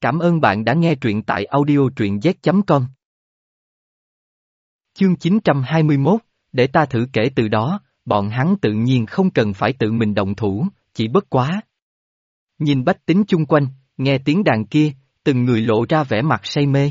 Cảm ơn bạn đã nghe truyện tại audio truyện z.com. Chương 921, để ta thử. Kể từ đó, bọn hắn tự nhiên không cần phải tự mình động thủ, chỉ bất quá. Nhìn bách tính chung quanh, nghe tiếng đàn kia, từng người lộ ra vẻ mặt say mê.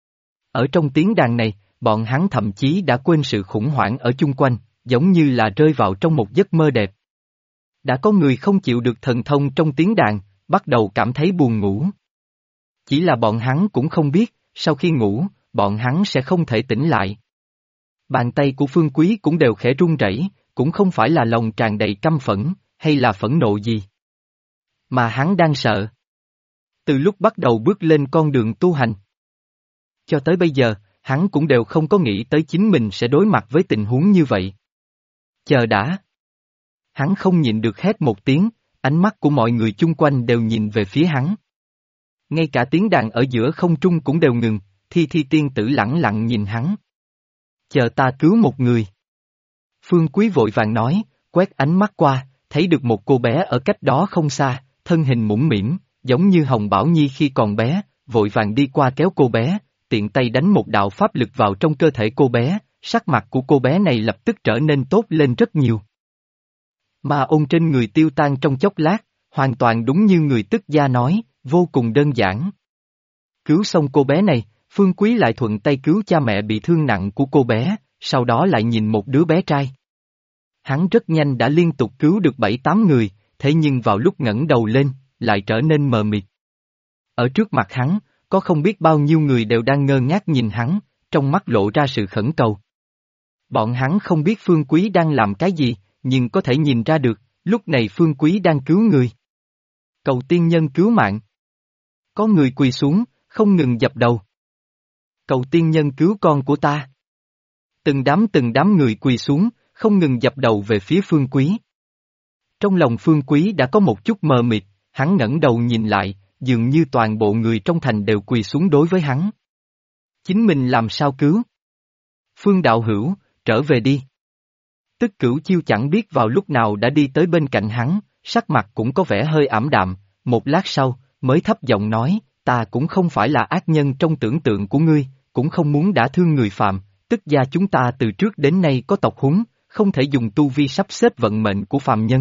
Ở trong tiếng đàn này, bọn hắn thậm chí đã quên sự khủng hoảng ở chung quanh, giống như là rơi vào trong một giấc mơ đẹp. Đã có người không chịu được thần thông trong tiếng đàn, bắt đầu cảm thấy buồn ngủ. Chỉ là bọn hắn cũng không biết, sau khi ngủ, bọn hắn sẽ không thể tỉnh lại. Bàn tay của Phương Quý cũng đều khẽ run rẩy, cũng không phải là lòng tràn đầy căm phẫn, hay là phẫn nộ gì. Mà hắn đang sợ. Từ lúc bắt đầu bước lên con đường tu hành. Cho tới bây giờ, hắn cũng đều không có nghĩ tới chính mình sẽ đối mặt với tình huống như vậy. Chờ đã. Hắn không nhịn được hét một tiếng, ánh mắt của mọi người chung quanh đều nhìn về phía hắn. Ngay cả tiếng đàn ở giữa không trung cũng đều ngừng, Thi tiên tử lẳng lặng nhìn hắn. Chờ ta cứu một người. Phương Quý vội vàng nói, quét ánh mắt qua, thấy được một cô bé ở cách đó không xa, thân hình mũm mĩm, giống như Hồng Bảo Nhi khi còn bé, vội vàng đi qua kéo cô bé, tiện tay đánh một đạo pháp lực vào trong cơ thể cô bé, sắc mặt của cô bé này lập tức trở nên tốt lên rất nhiều. Ma ôn trên người tiêu tan trong chốc lát, hoàn toàn đúng như người tức gia nói, vô cùng đơn giản. Cứu xong cô bé này, Phương Quý lại thuận tay cứu cha mẹ bị thương nặng của cô bé, sau đó lại nhìn một đứa bé trai. Hắn rất nhanh đã liên tục cứu được 7-8 người, thế nhưng vào lúc ngẩng đầu lên, lại trở nên mờ mịt. Ở trước mặt hắn, có không biết bao nhiêu người đều đang ngơ ngác nhìn hắn, trong mắt lộ ra sự khẩn cầu. Bọn hắn không biết Phương Quý đang làm cái gì, nhưng có thể nhìn ra được, lúc này Phương Quý đang cứu người. Cầu tiên nhân cứu mạng. Có người quỳ xuống, không ngừng dập đầu. Cầu tiên nhân cứu con của ta. Từng đám người quỳ xuống, không ngừng dập đầu về phía Phương Quý. Trong lòng Phương Quý đã có một chút mờ mịt, hắn ngẩng đầu nhìn lại, dường như toàn bộ người trong thành đều quỳ xuống đối với hắn. Chính mình làm sao cứu? Phương đạo hữu, trở về đi. Tức Cửu Chiêu chẳng biết vào lúc nào đã đi tới bên cạnh hắn, sắc mặt cũng có vẻ hơi ảm đạm, một lát sau, mới thấp giọng nói, ta cũng không phải là ác nhân trong tưởng tượng của ngươi, cũng không muốn đả thương người phạm, tức gia chúng ta từ trước đến nay có tộc huấn, không thể dùng tu vi sắp xếp vận mệnh của phàm nhân.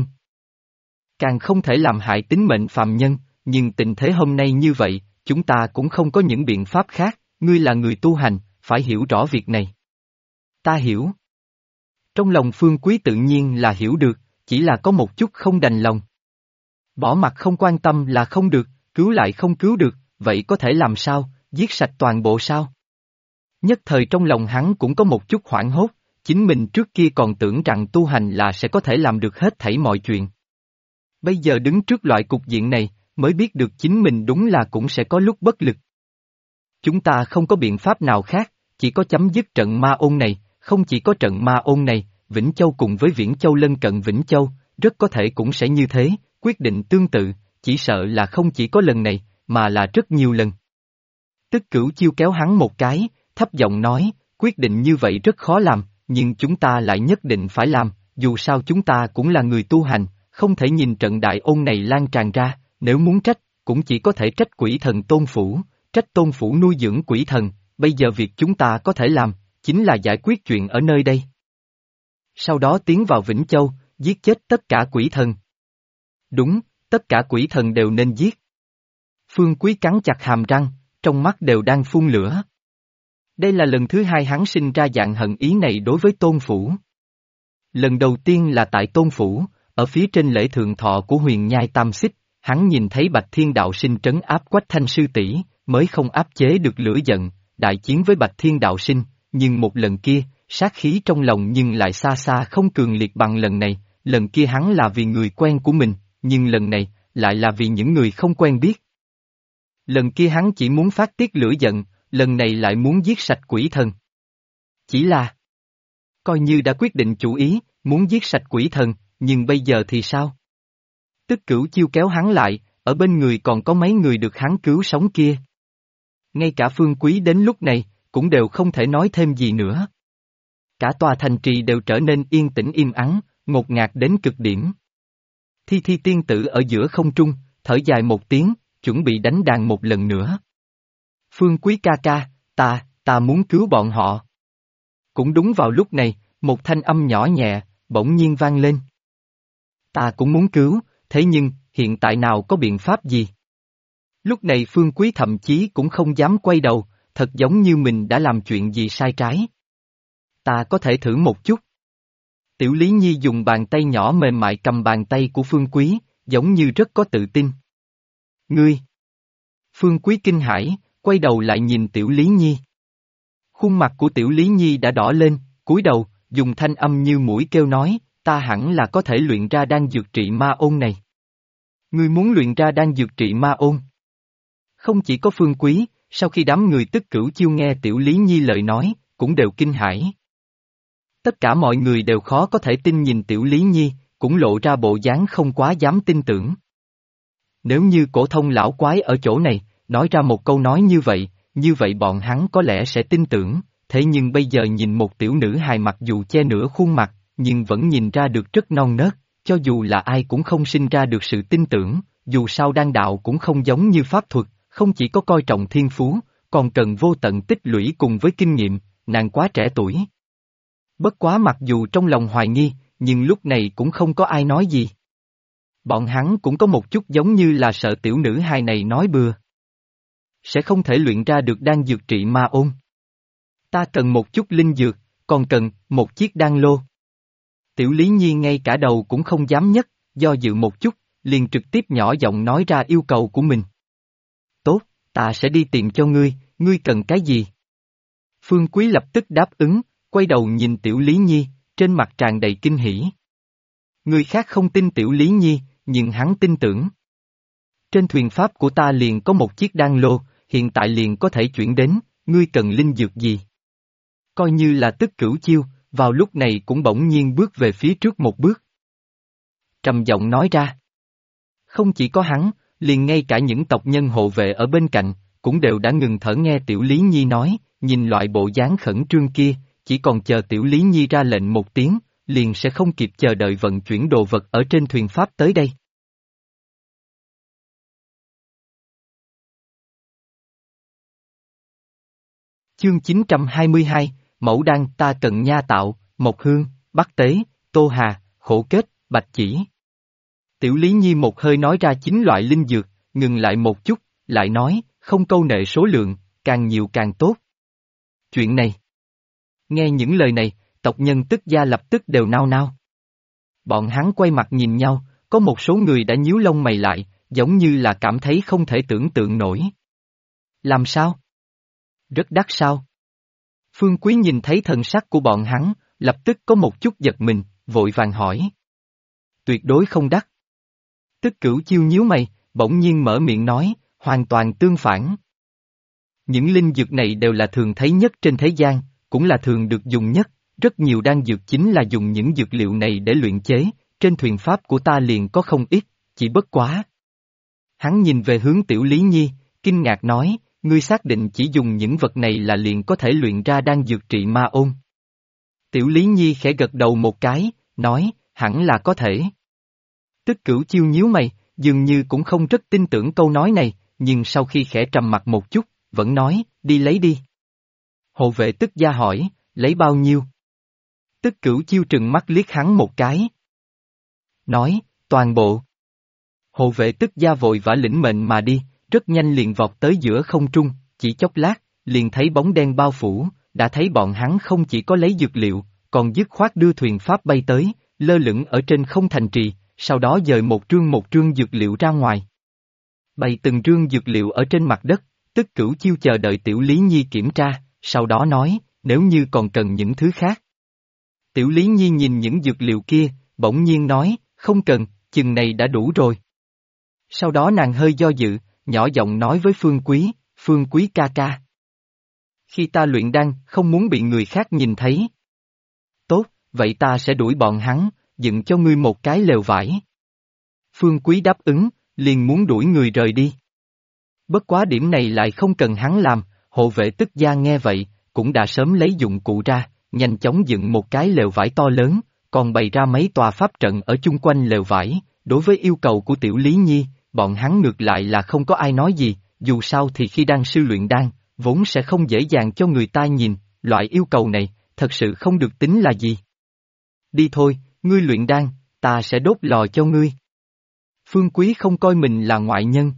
Càng không thể làm hại tính mệnh phàm nhân, nhưng tình thế hôm nay như vậy, chúng ta cũng không có những biện pháp khác, ngươi là người tu hành, phải hiểu rõ việc này. Ta hiểu. Trong lòng Phương Quý tự nhiên là hiểu được, chỉ là có một chút không đành lòng. Bỏ mặt không quan tâm là không được, cứu lại không cứu được, vậy có thể làm sao, giết sạch toàn bộ sao? Nhất thời trong lòng hắn cũng có một chút hoảng hốt, chính mình trước kia còn tưởng rằng tu hành là sẽ có thể làm được hết thảy mọi chuyện. Bây giờ đứng trước loại cục diện này, mới biết được chính mình đúng là cũng sẽ có lúc bất lực. Chúng ta không có biện pháp nào khác, chỉ có chấm dứt trận ma ôn này, không chỉ có trận ma ôn này, Vĩnh Châu cùng với Viễn Châu lân cận Vĩnh Châu, rất có thể cũng sẽ như thế, quyết định tương tự, chỉ sợ là không chỉ có lần này, mà là rất nhiều lần. Tức Cửu Chiêu kéo hắn một cái, thấp giọng nói, quyết định như vậy rất khó làm, nhưng chúng ta lại nhất định phải làm, dù sao chúng ta cũng là người tu hành, không thể nhìn trận đại ôn này lan tràn ra, nếu muốn trách, cũng chỉ có thể trách quỷ thần Tôn Phủ, trách Tôn Phủ nuôi dưỡng quỷ thần, bây giờ việc chúng ta có thể làm, chính là giải quyết chuyện ở nơi đây. Sau đó tiến vào Vĩnh Châu, giết chết tất cả quỷ thần. Đúng, tất cả quỷ thần đều nên giết. Phương Quý cắn chặt hàm răng, trong mắt đều đang phun lửa. Đây là lần thứ hai hắn sinh ra dạng hận ý này đối với Tôn Phủ. Lần đầu tiên là tại Tôn Phủ, ở phía trên lễ thượng thọ của Huyền Nhai Tam Xích, hắn nhìn thấy Bạch Thiên Đạo Sinh trấn áp Quách Thanh sư tỷ, mới không áp chế được lửa giận, đại chiến với Bạch Thiên Đạo Sinh, nhưng một lần kia, sát khí trong lòng nhưng lại xa xa không cường liệt bằng lần này, lần kia hắn là vì người quen của mình, nhưng lần này, lại là vì những người không quen biết. Lần kia hắn chỉ muốn phát tiết lửa giận, lần này lại muốn giết sạch quỷ thần. Chỉ là, coi như đã quyết định chủ ý, muốn giết sạch quỷ thần, nhưng bây giờ thì sao? Tức Cửu Chiêu kéo hắn lại, ở bên người còn có mấy người được hắn cứu sống kia. Ngay cả Phương Quý đến lúc này, cũng đều không thể nói thêm gì nữa. Cả tòa thành trì đều trở nên yên tĩnh im ắng, ngột ngạt đến cực điểm. Thi tiên tử ở giữa không trung, thở dài một tiếng, chuẩn bị đánh đàn một lần nữa. Phương Quý ca ca, ta muốn cứu bọn họ. Cũng đúng vào lúc này, một thanh âm nhỏ nhẹ, bỗng nhiên vang lên. Ta cũng muốn cứu, thế nhưng, hiện tại nào có biện pháp gì? Lúc này Phương Quý thậm chí cũng không dám quay đầu, thật giống như mình đã làm chuyện gì sai trái. Ta có thể thử một chút. Tiểu Lý Nhi dùng bàn tay nhỏ mềm mại cầm bàn tay của Phương Quý, giống như rất có tự tin. Ngươi! Phương Quý kinh hãi, quay đầu lại nhìn Tiểu Lý Nhi. Khuôn mặt của Tiểu Lý Nhi đã đỏ lên, cúi đầu, dùng thanh âm như mũi kêu nói, ta hẳn là có thể luyện ra đan dược trị ma ôn này. Ngươi muốn luyện ra đan dược trị ma ôn? Không chỉ có Phương Quý, sau khi đám người Tức Cửu Chiêu nghe Tiểu Lý Nhi lời nói, cũng đều kinh hãi. Tất cả mọi người đều khó có thể tin nhìn Tiểu Lý Nhi, cũng lộ ra bộ dáng không quá dám tin tưởng. Nếu như cổ thông lão quái ở chỗ này, nói ra một câu nói như vậy bọn hắn có lẽ sẽ tin tưởng, thế nhưng bây giờ nhìn một tiểu nữ hài mặc dù che nửa khuôn mặt, nhưng vẫn nhìn ra được rất non nớt, cho dù là ai cũng không sinh ra được sự tin tưởng, dù sao đan đạo cũng không giống như pháp thuật, không chỉ có coi trọng thiên phú, còn cần vô tận tích lũy cùng với kinh nghiệm, nàng quá trẻ tuổi. Bất quá mặc dù trong lòng hoài nghi, nhưng lúc này cũng không có ai nói gì. Bọn hắn cũng có một chút giống như là sợ tiểu nữ hài này nói bừa. Sẽ không thể luyện ra được đan dược trị ma ôn. Ta cần một chút linh dược, còn cần một chiếc đan lô. Tiểu Lý Nhi ngay cả đầu cũng không dám nhấc, do dự một chút, liền trực tiếp nhỏ giọng nói ra yêu cầu của mình. Tốt, ta sẽ đi tìm cho ngươi cần cái gì? Phương Quý lập tức đáp ứng, quay đầu nhìn Tiểu Lý Nhi, trên mặt tràn đầy kinh hỉ. Người khác không tin Tiểu Lý Nhi, nhưng hắn tin tưởng. Trên thuyền pháp của ta liền có một chiếc đan lô, hiện tại liền có thể chuyển đến, ngươi cần linh dược gì? Coi như là Tức Cửu Chiêu, vào lúc này cũng bỗng nhiên bước về phía trước một bước. Trầm giọng nói ra. Không chỉ có hắn, liền ngay cả những tộc nhân hộ vệ ở bên cạnh, cũng đều đã ngừng thở nghe Tiểu Lý Nhi nói, nhìn loại bộ dáng khẩn trương kia, chỉ còn chờ Tiểu Lý Nhi ra lệnh một tiếng, liền sẽ không kịp chờ đợi vận chuyển đồ vật ở trên thuyền pháp tới đây. Chương 922, Mẫu Đan ta cần nha tạo, Mộc Hương, Bắc Tế, Tô Hà, Khổ Kết, Bạch Chỉ. Tiểu Lý Nhi một hơi nói ra 9 loại linh dược, ngừng lại một chút, lại nói, không câu nệ số lượng, càng nhiều càng tốt. Chuyện này. Nghe những lời này, tộc nhân Tức gia lập tức đều nao nao. Bọn hắn quay mặt nhìn nhau, có một số người đã nhíu lông mày lại, giống như là cảm thấy không thể tưởng tượng nổi. Làm sao? Rất đắt sao? Phương Quý nhìn thấy thần sắc của bọn hắn, lập tức có một chút giật mình, vội vàng hỏi. Tuyệt đối không đắt. Tức Cửu Chiêu nhíu mày, bỗng nhiên mở miệng nói, hoàn toàn tương phản. Những linh dược này đều là thường thấy nhất trên thế gian, cũng là thường được dùng nhất, rất nhiều đan dược chính là dùng những dược liệu này để luyện chế, trên thuyền pháp của ta liền có không ít, chỉ bất quá. Hắn nhìn về hướng Tiểu Lý Nhi, kinh ngạc nói, ngươi xác định chỉ dùng những vật này là liền có thể luyện ra đan dược trị ma ôn. Tiểu Lý Nhi khẽ gật đầu một cái, nói, hẳn là có thể. Tức Cửu Chiêu nhíu mày, dường như cũng không rất tin tưởng câu nói này, nhưng sau khi khẽ trầm mặt một chút, vẫn nói, đi lấy đi. Hộ vệ Tức gia hỏi, lấy bao nhiêu? Tức Cửu Chiêu trừng mắt liếc hắn một cái. Nói, toàn bộ. Hộ vệ Tức gia vội vã lĩnh mệnh mà đi, rất nhanh liền vọt tới giữa không trung, chỉ chốc lát, liền thấy bóng đen bao phủ, đã thấy bọn hắn không chỉ có lấy dược liệu, còn dứt khoát đưa thuyền pháp bay tới, lơ lửng ở trên không thành trì, sau đó dời một trương dược liệu ra ngoài. Bày từng trương dược liệu ở trên mặt đất, Tức Cửu Chiêu chờ đợi Tiểu Lý Nhi kiểm tra, sau đó nói, nếu như còn cần những thứ khác. Tiểu Lý Nhi nhìn những dược liệu kia, bỗng nhiên nói, không cần, chừng này đã đủ rồi. Sau đó nàng hơi do dự, nhỏ giọng nói với Phương Quý ca ca. Khi ta luyện đan, không muốn bị người khác nhìn thấy. Tốt, vậy ta sẽ đuổi bọn hắn, dựng cho ngươi một cái lều vải. Phương Quý đáp ứng, liền muốn đuổi người rời đi. Bất quá điểm này lại không cần hắn làm, hộ vệ Tức gia nghe vậy, cũng đã sớm lấy dụng cụ ra, nhanh chóng dựng một cái lều vải to lớn, còn bày ra mấy tòa pháp trận ở chung quanh lều vải, đối với yêu cầu của Tiểu Lý Nhi, bọn hắn ngược lại là không có ai nói gì, dù sao thì khi đan sư luyện đan, vốn sẽ không dễ dàng cho người ta nhìn, loại yêu cầu này, thật sự không được tính là gì. Đi thôi, ngươi luyện đan, ta sẽ đốt lò cho ngươi. Phương Quý không coi mình là ngoại nhân.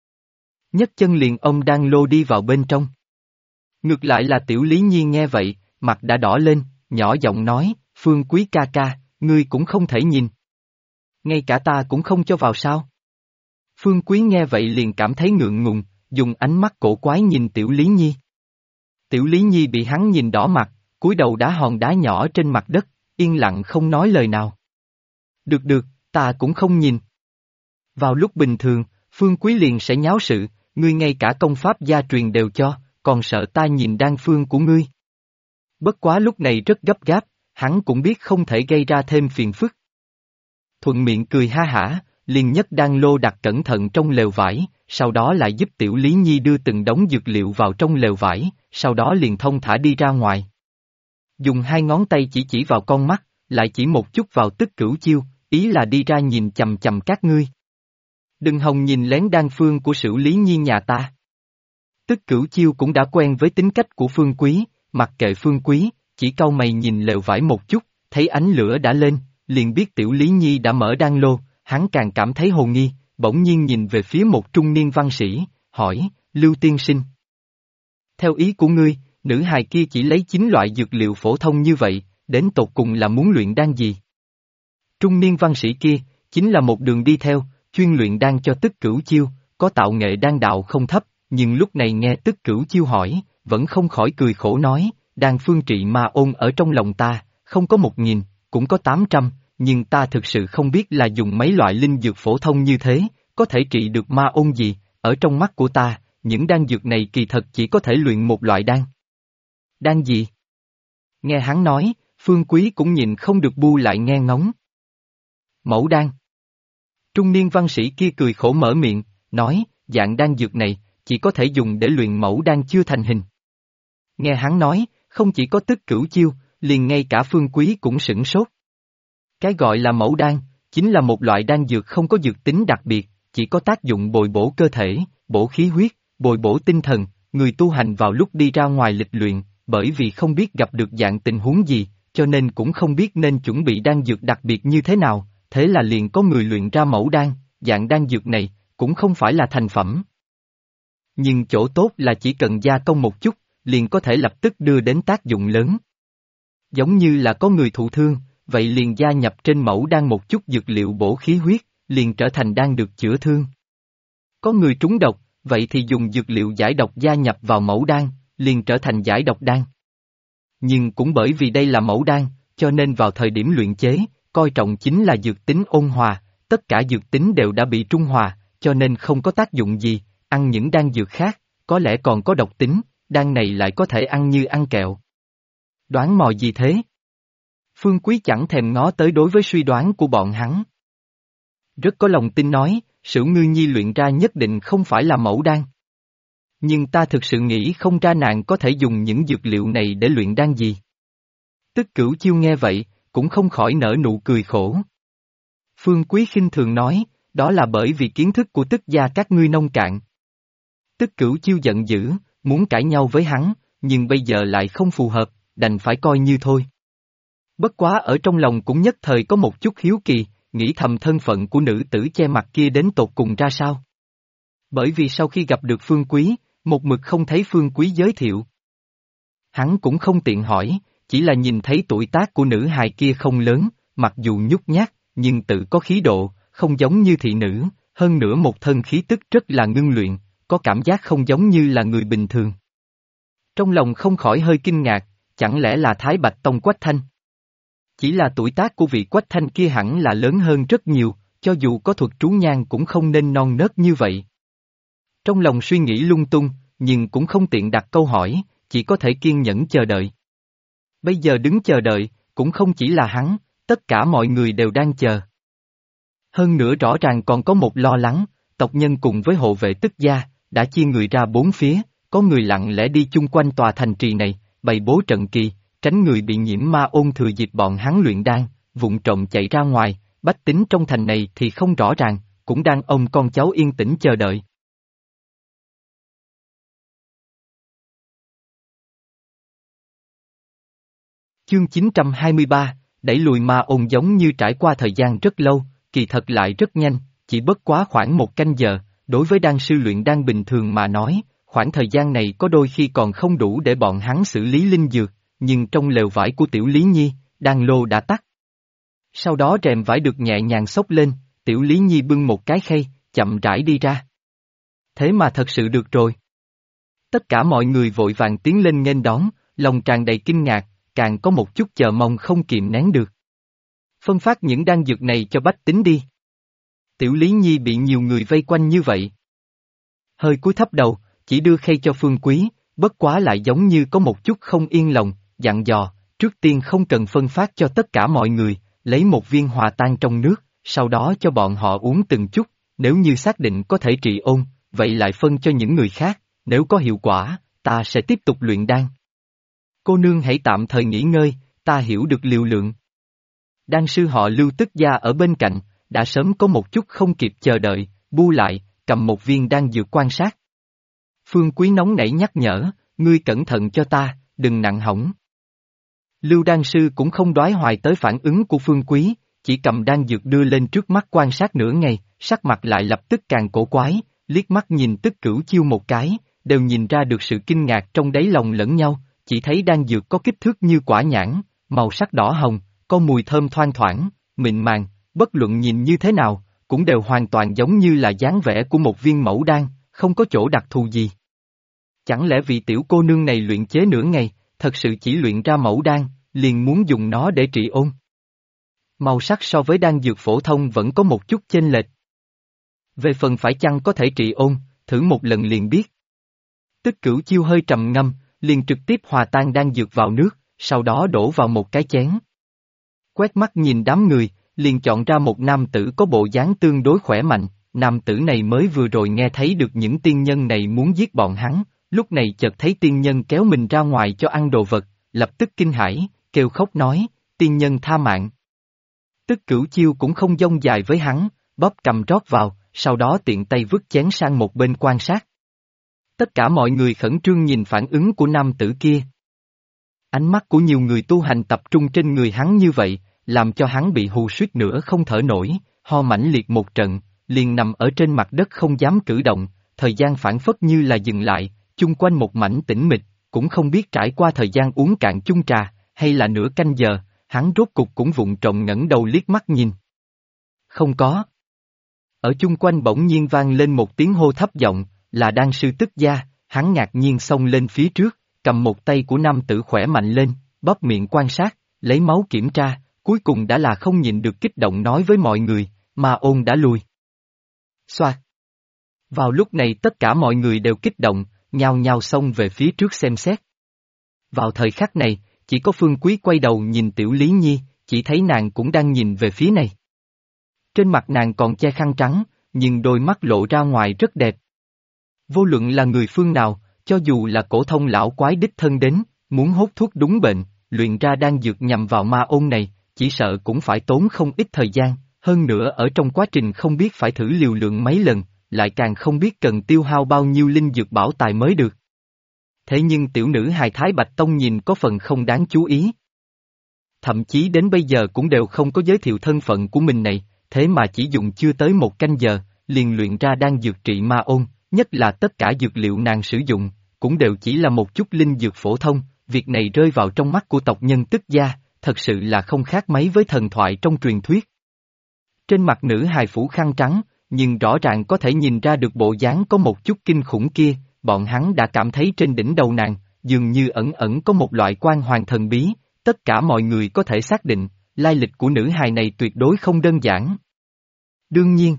Nhấc chân liền ông đan lô đi vào bên trong. Ngược lại là Tiểu Lý Nhi nghe vậy, mặt đã đỏ lên, nhỏ giọng nói, Phương Quý ca ca, ngươi cũng không thể nhìn. Ngay cả ta cũng không cho vào sao. Phương Quý nghe vậy liền cảm thấy ngượng ngùng, dùng ánh mắt cổ quái nhìn Tiểu Lý Nhi. Tiểu Lý Nhi bị hắn nhìn đỏ mặt, cúi đầu đá hòn đá nhỏ trên mặt đất, yên lặng không nói lời nào. Được được, ta cũng không nhìn. Vào lúc bình thường, Phương Quý liền sẽ nháo sự, ngươi ngay cả công pháp gia truyền đều cho, còn sợ ta nhìn đan phương của ngươi. Bất quá lúc này rất gấp gáp, hắn cũng biết không thể gây ra thêm phiền phức. Thuận miệng cười ha hả, liền nhấc đan lô đặt cẩn thận trong lều vải, sau đó lại giúp Tiểu Lý Nhi đưa từng đống dược liệu vào trong lều vải, sau đó liền thông thả đi ra ngoài. Dùng hai ngón tay chỉ vào con mắt, lại chỉ một chút vào Tức Cửu Chiêu, ý là đi ra nhìn chằm chằm các ngươi. Đừng hòng nhìn lén đan phương của Sửu Lý Nhi nhà ta. Tức Cửu Chiêu cũng đã quen với tính cách của Phương Quý, mặc kệ Phương Quý, chỉ cau mày nhìn lều vải một chút, thấy ánh lửa đã lên, liền biết Tiểu Lý Nhi đã mở đan lô, hắn càng cảm thấy hồ nghi, bỗng nhiên nhìn về phía một trung niên văn sĩ, hỏi, Lưu tiên sinh. Theo ý của ngươi, nữ hài kia chỉ lấy 9 loại dược liệu phổ thông như vậy, đến tột cùng là muốn luyện đan gì? Trung niên văn sĩ kia, chính là một đường đi theo, chuyên luyện đan cho Tức Cửu Chiêu, có tạo nghệ đan đạo không thấp, nhưng lúc này nghe Tức Cửu Chiêu hỏi, vẫn không khỏi cười khổ nói, đan phương trị ma ôn ở trong lòng ta, không có 1000, cũng có 800, nhưng ta thực sự không biết là dùng mấy loại linh dược phổ thông như thế, có thể trị được ma ôn gì, ở trong mắt của ta, những đan dược này kỳ thật chỉ có thể luyện một loại đan. Đan gì? Nghe hắn nói, Phương Quý cũng nhìn không được bu lại nghe ngóng. Mẫu đan. Trung niên văn sĩ kia cười khổ mở miệng, nói, dạng đan dược này, chỉ có thể dùng để luyện mẫu đan chưa thành hình. Nghe hắn nói, không chỉ có Tức Cửu Chiêu, liền ngay cả Phương Quý cũng sửng sốt. Cái gọi là mẫu đan, chính là một loại đan dược không có dược tính đặc biệt, chỉ có tác dụng bồi bổ cơ thể, bổ khí huyết, bồi bổ tinh thần, người tu hành vào lúc đi ra ngoài lịch luyện, bởi vì không biết gặp được dạng tình huống gì, cho nên cũng không biết nên chuẩn bị đan dược đặc biệt như thế nào, thế là liền có người luyện ra mẫu đan, dạng đan dược này, cũng không phải là thành phẩm. Nhưng chỗ tốt là chỉ cần gia công một chút, liền có thể lập tức đưa đến tác dụng lớn. Giống như là có người thụ thương, vậy liền gia nhập trên mẫu đan một chút dược liệu bổ khí huyết, liền trở thành đan được chữa thương. Có người trúng độc, vậy thì dùng dược liệu giải độc gia nhập vào mẫu đan, liền trở thành giải độc đan. Nhưng cũng bởi vì đây là mẫu đan, cho nên vào thời điểm luyện chế, coi trọng chính là dược tính ôn hòa, tất cả dược tính đều đã bị trung hòa, cho nên không có tác dụng gì, ăn những đan dược khác, có lẽ còn có độc tính, đan này lại có thể ăn như ăn kẹo. Đoán mò gì thế? Phương Quý chẳng thèm ngó tới đối với suy đoán của bọn hắn. Rất có lòng tin nói, Sửu Ngư Nhi luyện ra nhất định không phải là mẫu đan. Nhưng ta thực sự nghĩ không ra nàng có thể dùng những dược liệu này để luyện đan gì. Tức Cửu Chiêu nghe vậy, cũng không khỏi nở nụ cười khổ. Phương Quý khinh thường nói, đó là bởi vì kiến thức của Tức gia các ngươi nông cạn. Tức Cửu Chiêu giận dữ, muốn cãi nhau với hắn, nhưng bây giờ lại không phù hợp, đành phải coi như thôi. Bất quá ở trong lòng cũng nhất thời có một chút hiếu kỳ, nghĩ thầm thân phận của nữ tử che mặt kia đến tột cùng ra sao. Bởi vì sau khi gặp được Phương Quý, một mực không thấy Phương Quý giới thiệu. Hắn cũng không tiện hỏi, chỉ là nhìn thấy tuổi tác của nữ hài kia không lớn, mặc dù nhút nhát, nhưng tự có khí độ, không giống như thị nữ, hơn nữa một thân khí tức rất là ngưng luyện, có cảm giác không giống như là người bình thường. Trong lòng không khỏi hơi kinh ngạc, chẳng lẽ là Thái Bạch Tông Quách Thanh? Chỉ là tuổi tác của vị Quách Thanh kia hẳn là lớn hơn rất nhiều, cho dù có thuật trú nhang cũng không nên non nớt như vậy. Trong lòng suy nghĩ lung tung, nhưng cũng không tiện đặt câu hỏi, chỉ có thể kiên nhẫn chờ đợi. Bây giờ đứng chờ đợi, cũng không chỉ là hắn, tất cả mọi người đều đang chờ. Hơn nữa rõ ràng còn có một lo lắng, tộc nhân cùng với hộ vệ Tức gia, đã chia người ra bốn phía, có người lặng lẽ đi chung quanh tòa thành trì này, bày bố trận kỳ, tránh người bị nhiễm ma ôn thừa dịp bọn hắn luyện đan, vụng trộm chạy ra ngoài, bách tính trong thành này thì không rõ ràng, cũng đang ôm con cháu yên tĩnh chờ đợi. Chương 923, đẩy lùi ma ôn giống như trải qua thời gian rất lâu, kỳ thật lại rất nhanh, chỉ bất quá khoảng 1 canh giờ, đối với đan sư luyện đan bình thường mà nói, khoảng thời gian này có đôi khi còn không đủ để bọn hắn xử lý linh dược, nhưng trong lều vải của Tiểu Lý Nhi, đan lô đã tắt. Sau đó rèm vải được nhẹ nhàng xốc lên, Tiểu Lý Nhi bưng một cái khay, chậm rãi đi ra. Thế mà thật sự được rồi. Tất cả mọi người vội vàng tiến lên nghênh đón, lòng tràn đầy kinh ngạc, càng có một chút chờ mong không kìm nén được. Phân phát những đan dược này cho bách tính đi. Tiểu Lý Nhi bị nhiều người vây quanh như vậy. Hơi cúi thấp đầu, chỉ đưa khay cho Phương Quý, bất quá lại giống như có một chút không yên lòng, dặn dò, trước tiên không cần phân phát cho tất cả mọi người, lấy một viên hòa tan trong nước, sau đó cho bọn họ uống từng chút, nếu như xác định có thể trị ôn, vậy lại phân cho những người khác, nếu có hiệu quả, ta sẽ tiếp tục luyện đan. Cô nương hãy tạm thời nghỉ ngơi, ta hiểu được liều lượng. Đan sư họ Lưu Tức Gia ở bên cạnh, đã sớm có một chút không kịp chờ đợi, bu lại, cầm một viên đan dược quan sát. Phương Quý nóng nảy nhắc nhở, ngươi cẩn thận cho ta, đừng nặng hỏng. Lưu đan sư cũng không đoái hoài tới phản ứng của Phương Quý, chỉ cầm đan dược đưa lên trước mắt quan sát nửa ngày, sắc mặt lại lập tức càng cổ quái, liếc mắt nhìn Tức Cửu Chiêu một cái, đều nhìn ra được sự kinh ngạc trong đáy lòng lẫn nhau, chỉ thấy đan dược có kích thước như quả nhãn, màu sắc đỏ hồng, có mùi thơm thoang thoảng, mịn màng, bất luận nhìn như thế nào, cũng đều hoàn toàn giống như là dáng vẻ của một viên mẫu đan, không có chỗ đặc thù gì. Chẳng lẽ vị tiểu cô nương này luyện chế nửa ngày, thật sự chỉ luyện ra mẫu đan, liền muốn dùng nó để trị ôn? Màu sắc so với đan dược phổ thông vẫn có một chút chênh lệch. Về phần phải chăng có thể trị ôn, thử một lần liền biết. Tức Cửu Chiêu hơi trầm ngâm, liền trực tiếp hòa tan đan dược vào nước, sau đó đổ vào một cái chén. Quét mắt nhìn đám người, liền chọn ra một nam tử có bộ dáng tương đối khỏe mạnh, nam tử này mới vừa rồi nghe thấy được những tiên nhân này muốn giết bọn hắn, lúc này chợt thấy tiên nhân kéo mình ra ngoài cho ăn đồ vật, lập tức kinh hãi, kêu khóc nói, tiên nhân tha mạng. Tức Cửu Chiêu cũng không dông dài với hắn, bóp cầm rót vào, sau đó tiện tay vứt chén sang một bên quan sát. Tất cả mọi người khẩn trương nhìn phản ứng của nam tử kia. Ánh mắt của nhiều người tu hành tập trung trên người hắn như vậy, làm cho hắn bị hù suýt nữa không thở nổi, ho mãnh liệt một trận, liền nằm ở trên mặt đất không dám cử động, thời gian phảng phất như là dừng lại, chung quanh một mảnh tĩnh mịch, cũng không biết trải qua thời gian uống cạn chung trà, hay là nửa canh giờ, hắn rốt cục cũng vụng trộm ngẩng đầu liếc mắt nhìn. Không có. Ở chung quanh bỗng nhiên vang lên một tiếng hô thấp giọng, là đan sư Tức Gia, hắn ngạc nhiên xông lên phía trước, cầm một tay của nam tử khỏe mạnh lên, bóp miệng quan sát, lấy máu kiểm tra, cuối cùng đã là không nhịn được kích động nói với mọi người, ma ôn đã lùi. Xoạt. Vào lúc này tất cả mọi người đều kích động, nhao nhao xông về phía trước xem xét. Vào thời khắc này, chỉ có Phương Quý quay đầu nhìn Tiểu Lý Nhi, chỉ thấy nàng cũng đang nhìn về phía này. Trên mặt nàng còn che khăn trắng, nhưng đôi mắt lộ ra ngoài rất đẹp. Vô luận là người phương nào, cho dù là cổ thông lão quái đích thân đến, muốn hốt thuốc đúng bệnh, luyện ra đan dược nhằm vào ma ôn này, chỉ sợ cũng phải tốn không ít thời gian, hơn nữa ở trong quá trình không biết phải thử liều lượng mấy lần, lại càng không biết cần tiêu hao bao nhiêu linh dược bảo tài mới được. Thế nhưng tiểu nữ hài Thái Bạch Tông nhìn có phần không đáng chú ý. Thậm chí đến bây giờ cũng đều không có giới thiệu thân phận của mình này, thế mà chỉ dùng chưa tới 1 canh giờ, liền luyện ra đan dược trị ma ôn, nhất là tất cả dược liệu nàng sử dụng, cũng đều chỉ là một chút linh dược phổ thông, việc này rơi vào trong mắt của tộc nhân Tức Gia, thật sự là không khác mấy với thần thoại trong truyền thuyết. Trên mặt nữ hài phủ khăn trắng, nhưng rõ ràng có thể nhìn ra được bộ dáng có một chút kinh khủng kia, bọn hắn đã cảm thấy trên đỉnh đầu nàng, dường như ẩn ẩn có một loại quang hoàng thần bí, tất cả mọi người có thể xác định, lai lịch của nữ hài này tuyệt đối không đơn giản. Đương nhiên,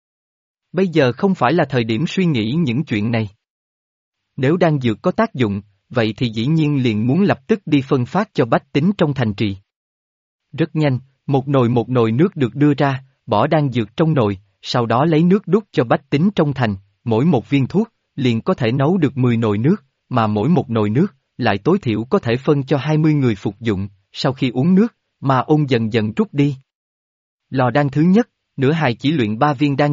bây giờ không phải là thời điểm suy nghĩ những chuyện này. Nếu đan dược có tác dụng, vậy thì dĩ nhiên liền muốn lập tức đi phân phát cho bách tính trong thành trì. Rất nhanh, một nồi nước được đưa ra, bỏ đan dược trong nồi, sau đó lấy nước đút cho bách tính trong thành, mỗi một viên thuốc, liền có thể nấu được 10 nồi nước, mà mỗi một nồi nước, lại tối thiểu có thể phân cho 20 người phục dụng, sau khi uống nước, mà ôn dần dần trút đi. Lò đan thứ nhất, nửa hài chỉ luyện 3 viên đan dược,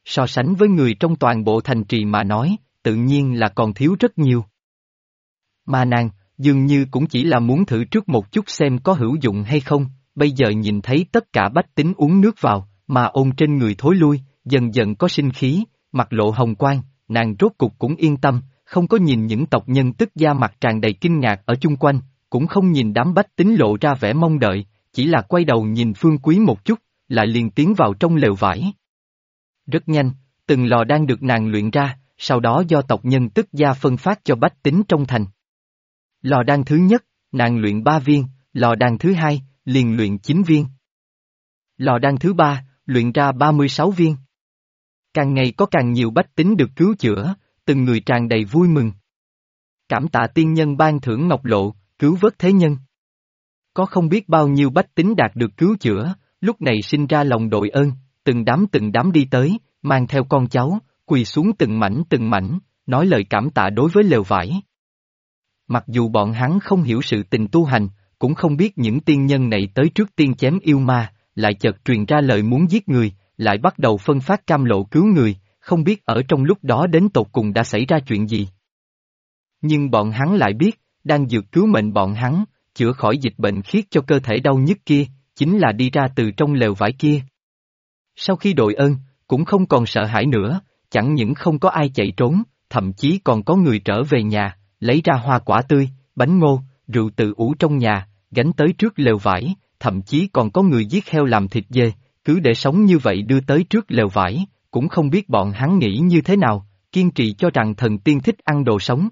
so sánh với người trong toàn bộ thành trì mà nói, tự nhiên là còn thiếu rất nhiều. Mà nàng, dường như cũng chỉ là muốn thử trước một chút xem có hữu dụng hay không, bây giờ nhìn thấy tất cả bách tính uống nước vào, mà ôn trên người thối lui, dần dần có sinh khí, mặt lộ hồng quang, nàng rốt cục cũng yên tâm, không có nhìn những tộc nhân tức da mặt tràn đầy kinh ngạc ở chung quanh, cũng không nhìn đám bách tính lộ ra vẻ mong đợi, chỉ là quay đầu nhìn Phương Quý một chút, lại liền tiến vào trong lều vải. Rất nhanh, từng lò đan được nàng luyện ra, sau đó do tộc nhân tức gia phân phát cho bách tính trong thành. Lò đan thứ nhất, nàng luyện 3 viên, lò đan thứ hai, liền luyện 9 viên. Lò đan thứ ba, luyện ra 36 viên. Càng ngày có càng nhiều bách tính được cứu chữa, từng người tràn đầy vui mừng. Cảm tạ tiên nhân ban thưởng ngọc lộ, cứu vớt thế nhân. Có không biết bao nhiêu bách tính đạt được cứu chữa, lúc này sinh ra lòng đội ơn, từng đám đi tới, mang theo con cháu, quỳ xuống từng mảnh, nói lời cảm tạ đối với lều vải. Mặc dù bọn hắn không hiểu sự tình tu hành, cũng không biết những tiên nhân này tới trước tiên chém yêu ma, lại chợt truyền ra lời muốn giết người, lại bắt đầu phân phát cam lộ cứu người, không biết ở trong lúc đó đến tột cùng đã xảy ra chuyện gì. Nhưng bọn hắn lại biết, đang dược cứu mệnh bọn hắn, chữa khỏi dịch bệnh khiết cho cơ thể đau nhức kia, chính là đi ra từ trong lều vải kia. Sau khi đội ơn, cũng không còn sợ hãi nữa, chẳng những không có ai chạy trốn, thậm chí còn có người trở về nhà, lấy ra hoa quả tươi, bánh ngô, rượu tự ủ trong nhà, gánh tới trước lều vải, thậm chí còn có người giết heo làm thịt dê, cứ để sống như vậy đưa tới trước lều vải, cũng không biết bọn hắn nghĩ như thế nào, kiên trì cho rằng thần tiên thích ăn đồ sống.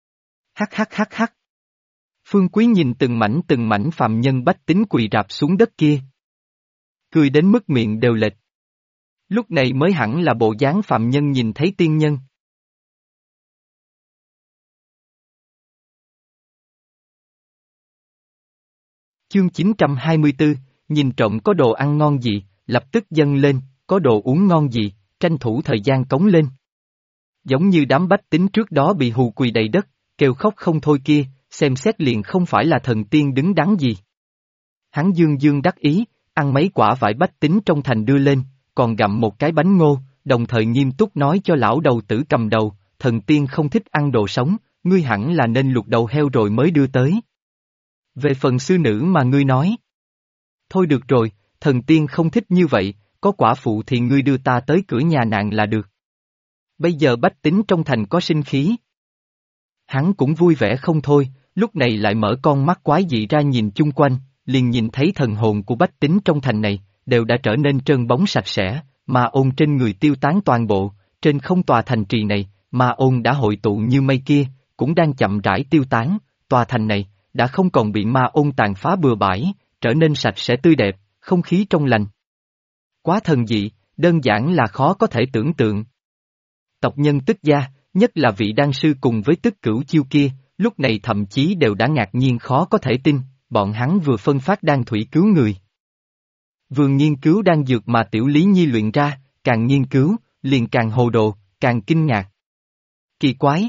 Hắc. Phương Quý nhìn từng mảnh phàm nhân bách tính quỳ rạp xuống đất kia. Cười đến mức miệng đều lệch. Lúc này mới hẳn là bộ dáng phàm nhân nhìn thấy tiên nhân. Chương 924, nhìn trộm có đồ ăn ngon gì, lập tức dâng lên, có đồ uống ngon gì, tranh thủ thời gian cống lên. Giống như đám bách tính trước đó bị hù quỳ đầy đất, kêu khóc không thôi kia, xem xét liền không phải là thần tiên đứng đắn gì. Hắn dương đắc ý, ăn mấy quả vải bách tính trong thành đưa lên, còn gặm một cái bánh ngô, đồng thời nghiêm túc nói cho lão đầu tử cầm đầu, thần tiên không thích ăn đồ sống, ngươi hẳn là nên luộc đầu heo rồi mới đưa tới. Về phần sư nữ mà ngươi nói. Thôi được rồi, thần tiên không thích như vậy, có quả phụ thì ngươi đưa ta tới cửa nhà nàng là được. Bây giờ bách tính trong thành có sinh khí. Hắn cũng vui vẻ không thôi, lúc này lại mở con mắt quái dị ra nhìn chung quanh, liền nhìn thấy thần hồn của bách tính trong thành này, đều đã trở nên trơn bóng sạch sẽ, mà ôn trên người tiêu tán toàn bộ, trên không tòa thành trì này, mà ôn đã hội tụ như mây kia, cũng đang chậm rãi tiêu tán, tòa thành này, đã không còn bị ma ôn tàn phá bừa bãi, trở nên sạch sẽ tươi đẹp, không khí trong lành. Quá thần dị, đơn giản là khó có thể tưởng tượng. Tộc nhân Tức gia, nhất là vị đan sư cùng với Tức Cửu Chiêu kia, lúc này thậm chí đều đã ngạc nhiên khó có thể tin, bọn hắn vừa phân phát đan thủy cứu người. Vừa nghiên cứu đan dược mà Tiểu Lý Nhi luyện ra, càng nghiên cứu, liền càng hồ đồ, càng kinh ngạc. Kỳ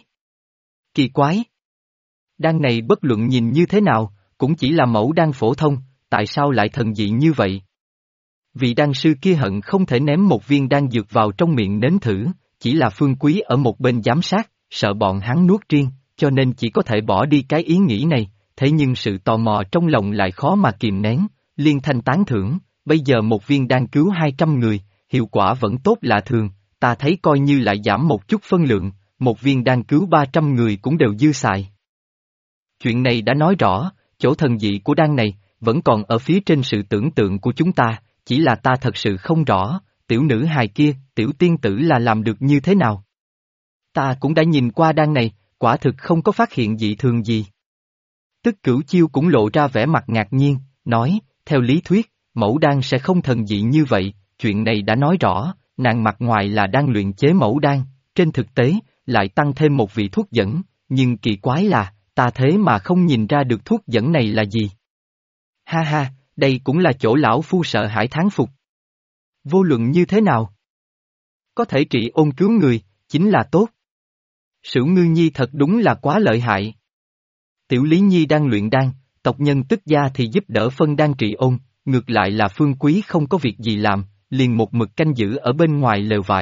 quái! Đan này bất luận nhìn như thế nào, cũng chỉ là mẫu đan phổ thông, tại sao lại thần dị như vậy? Vị đan sư kia hận không thể ném một viên đan dược vào trong miệng nếm thử, chỉ là Phương Quý ở một bên giám sát, sợ bọn hắn nuốt riêng, cho nên chỉ có thể bỏ đi cái ý nghĩ này, thế nhưng sự tò mò trong lòng lại khó mà kìm nén, liên thanh tán thưởng, bây giờ một viên đan cứu 200 người, hiệu quả vẫn tốt lạ thường, ta thấy coi như lại giảm một chút phân lượng, một viên đan cứu 300 người cũng đều dư xài. Chuyện này đã nói rõ, chỗ thần dị của đan này, vẫn còn ở phía trên sự tưởng tượng của chúng ta, chỉ là ta thật sự không rõ, tiểu nữ hài kia, tiểu tiên tử là làm được như thế nào. Ta cũng đã nhìn qua đan này, quả thực không có phát hiện dị thường gì. Tức Cửu Chiêu cũng lộ ra vẻ mặt ngạc nhiên, nói, theo lý thuyết, mẫu đan sẽ không thần dị như vậy, chuyện này đã nói rõ, nàng mặt ngoài là đang luyện chế mẫu đan, trên thực tế, lại tăng thêm một vị thuốc dẫn, nhưng kỳ quái là, ta thế mà không nhìn ra được thuốc dẫn này là gì. Ha, đây cũng là chỗ lão phu sợ hãi thán phục. Vô luận như thế nào? Có thể trị ôn cứu người, chính là tốt. Sửu Ngư Nhi thật đúng là quá lợi hại. Tiểu Lý Nhi đang luyện đan, tộc nhân Tức gia thì giúp đỡ phân đan trị ôn, ngược lại là Phương Quý không có việc gì làm, liền một mực canh giữ ở bên ngoài lều vải,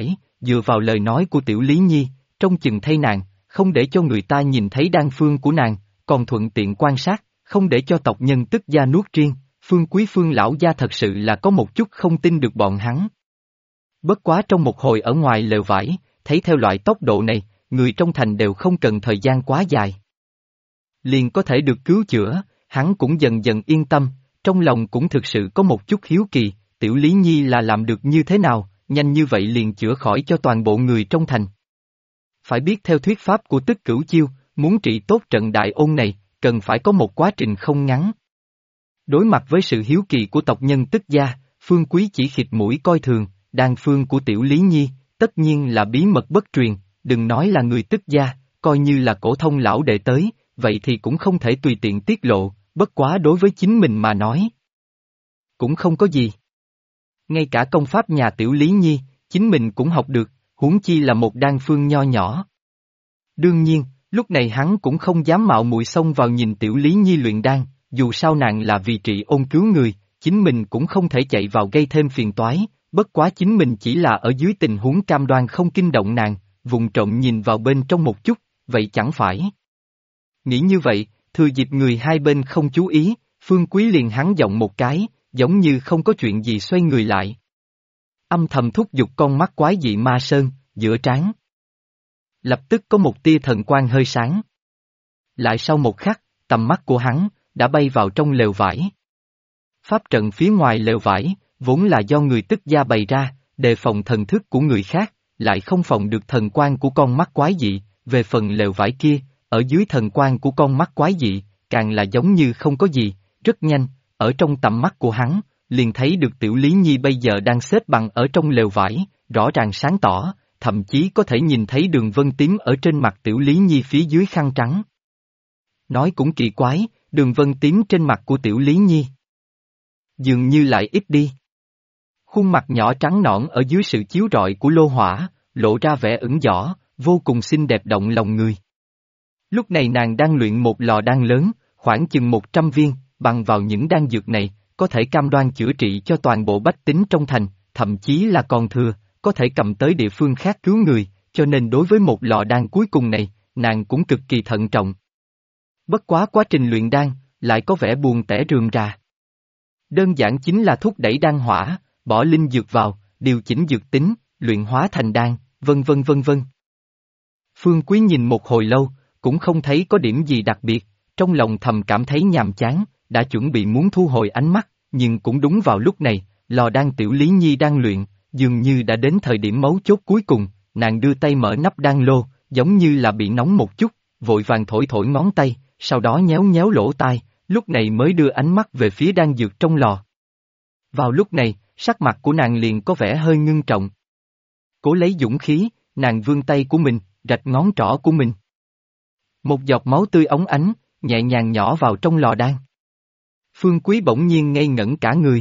dựa vào lời nói của Tiểu Lý Nhi, trông chừng thay nàng, không để cho người ta nhìn thấy đan phương của nàng, còn thuận tiện quan sát, không để cho tộc nhân tức gia nuốt riêng, Phương Quý Phương lão gia thật sự là có một chút không tin được bọn hắn. Bất quá trong một hồi ở ngoài lều vải, thấy theo loại tốc độ này, người trong thành đều không cần thời gian quá dài. Liền có thể được cứu chữa, hắn cũng dần dần yên tâm, trong lòng cũng thực sự có một chút hiếu kỳ, Tiểu Lý Nhi là làm được như thế nào, nhanh như vậy liền chữa khỏi cho toàn bộ người trong thành. Phải biết theo thuyết pháp của Tức Cửu Chiêu, muốn trị tốt trận đại ôn này, cần phải có một quá trình không ngắn. Đối mặt với sự hiếu kỳ của tộc nhân Tức gia, Phương Quý chỉ khịt mũi coi thường, đan phương của Tiểu Lý Nhi, tất nhiên là bí mật bất truyền, đừng nói là người Tức gia, coi như là cổ thông lão đệ tới, vậy thì cũng không thể tùy tiện tiết lộ, bất quá đối với chính mình mà nói. Cũng không có gì. Ngay cả công pháp nhà Tiểu Lý Nhi, chính mình cũng học được, huống chi là một đan phương nho nhỏ. Đương nhiên, lúc này hắn cũng không dám mạo muội xông vào nhìn Tiểu Lý Nhi luyện đan, dù sao nàng là vì trị ôn cứu người, chính mình cũng không thể chạy vào gây thêm phiền toái, bất quá chính mình chỉ là ở dưới tình huống cam đoan không kinh động nàng, vùng trộm nhìn vào bên trong một chút, vậy chẳng phải. Nghĩ như vậy, thừa dịp người hai bên không chú ý, Phương Quý liền hắn giọng một cái, giống như không có chuyện gì xoay người lại. Âm thầm thúc giục con mắt quái dị ma sơn, giữa trán. Lập tức có một tia thần quang hơi sáng. Lại sau một khắc, tầm mắt của hắn, đã bay vào trong lều vải. Pháp trận phía ngoài lều vải, vốn là do người Tức gia bày ra, đề phòng thần thức của người khác, lại không phòng được thần quang của con mắt quái dị, về phần lều vải kia, ở dưới thần quang của con mắt quái dị, càng là giống như không có gì, rất nhanh, ở trong tầm mắt của hắn, liền thấy được Tiểu Lý Nhi bây giờ đang xếp bằng ở trong lều vải, rõ ràng sáng tỏ, thậm chí có thể nhìn thấy đường vân tím ở trên mặt Tiểu Lý Nhi phía dưới khăn trắng. Nói cũng kỳ quái, đường vân tím trên mặt của Tiểu Lý Nhi dường như lại ít đi. Khuôn mặt nhỏ trắng nõn ở dưới sự chiếu rọi của lô hỏa, lộ ra vẻ ửng đỏ, vô cùng xinh đẹp động lòng người. Lúc này nàng đang luyện một lò đan lớn, khoảng chừng 100 viên, bằng vào những đan dược này, có thể cam đoan chữa trị cho toàn bộ bách tính trong thành, thậm chí là còn thừa, có thể cầm tới địa phương khác cứu người, cho nên đối với một lò đan cuối cùng này, nàng cũng cực kỳ thận trọng. Bất quá quá trình luyện đan, lại có vẻ buồn tẻ rườm rà. Đơn giản chính là thúc đẩy đan hỏa, bỏ linh dược vào, điều chỉnh dược tính, luyện hóa thành đan, vân vân vân vân. Phương Quý nhìn một hồi lâu, cũng không thấy có điểm gì đặc biệt, trong lòng thầm cảm thấy nhàm chán, đã chuẩn bị muốn thu hồi ánh mắt, nhưng cũng đúng vào lúc này, lò đan Tiểu Lý Nhi đang luyện, dường như đã đến thời điểm mấu chốt cuối cùng, nàng đưa tay mở nắp đan lô, giống như là bị nóng một chút, vội vàng thổi thổi ngón tay, sau đó nhéo nhéo lỗ tai, lúc này mới đưa ánh mắt về phía đan dược trong lò. Vào lúc này, sắc mặt của nàng liền có vẻ hơi ngưng trọng. Cố lấy dũng khí, nàng vươn tay của mình, rạch ngón trỏ của mình. Một giọt máu tươi óng ánh, nhẹ nhàng nhỏ vào trong lò đan. Phương Quý bỗng nhiên ngây ngẩn cả người.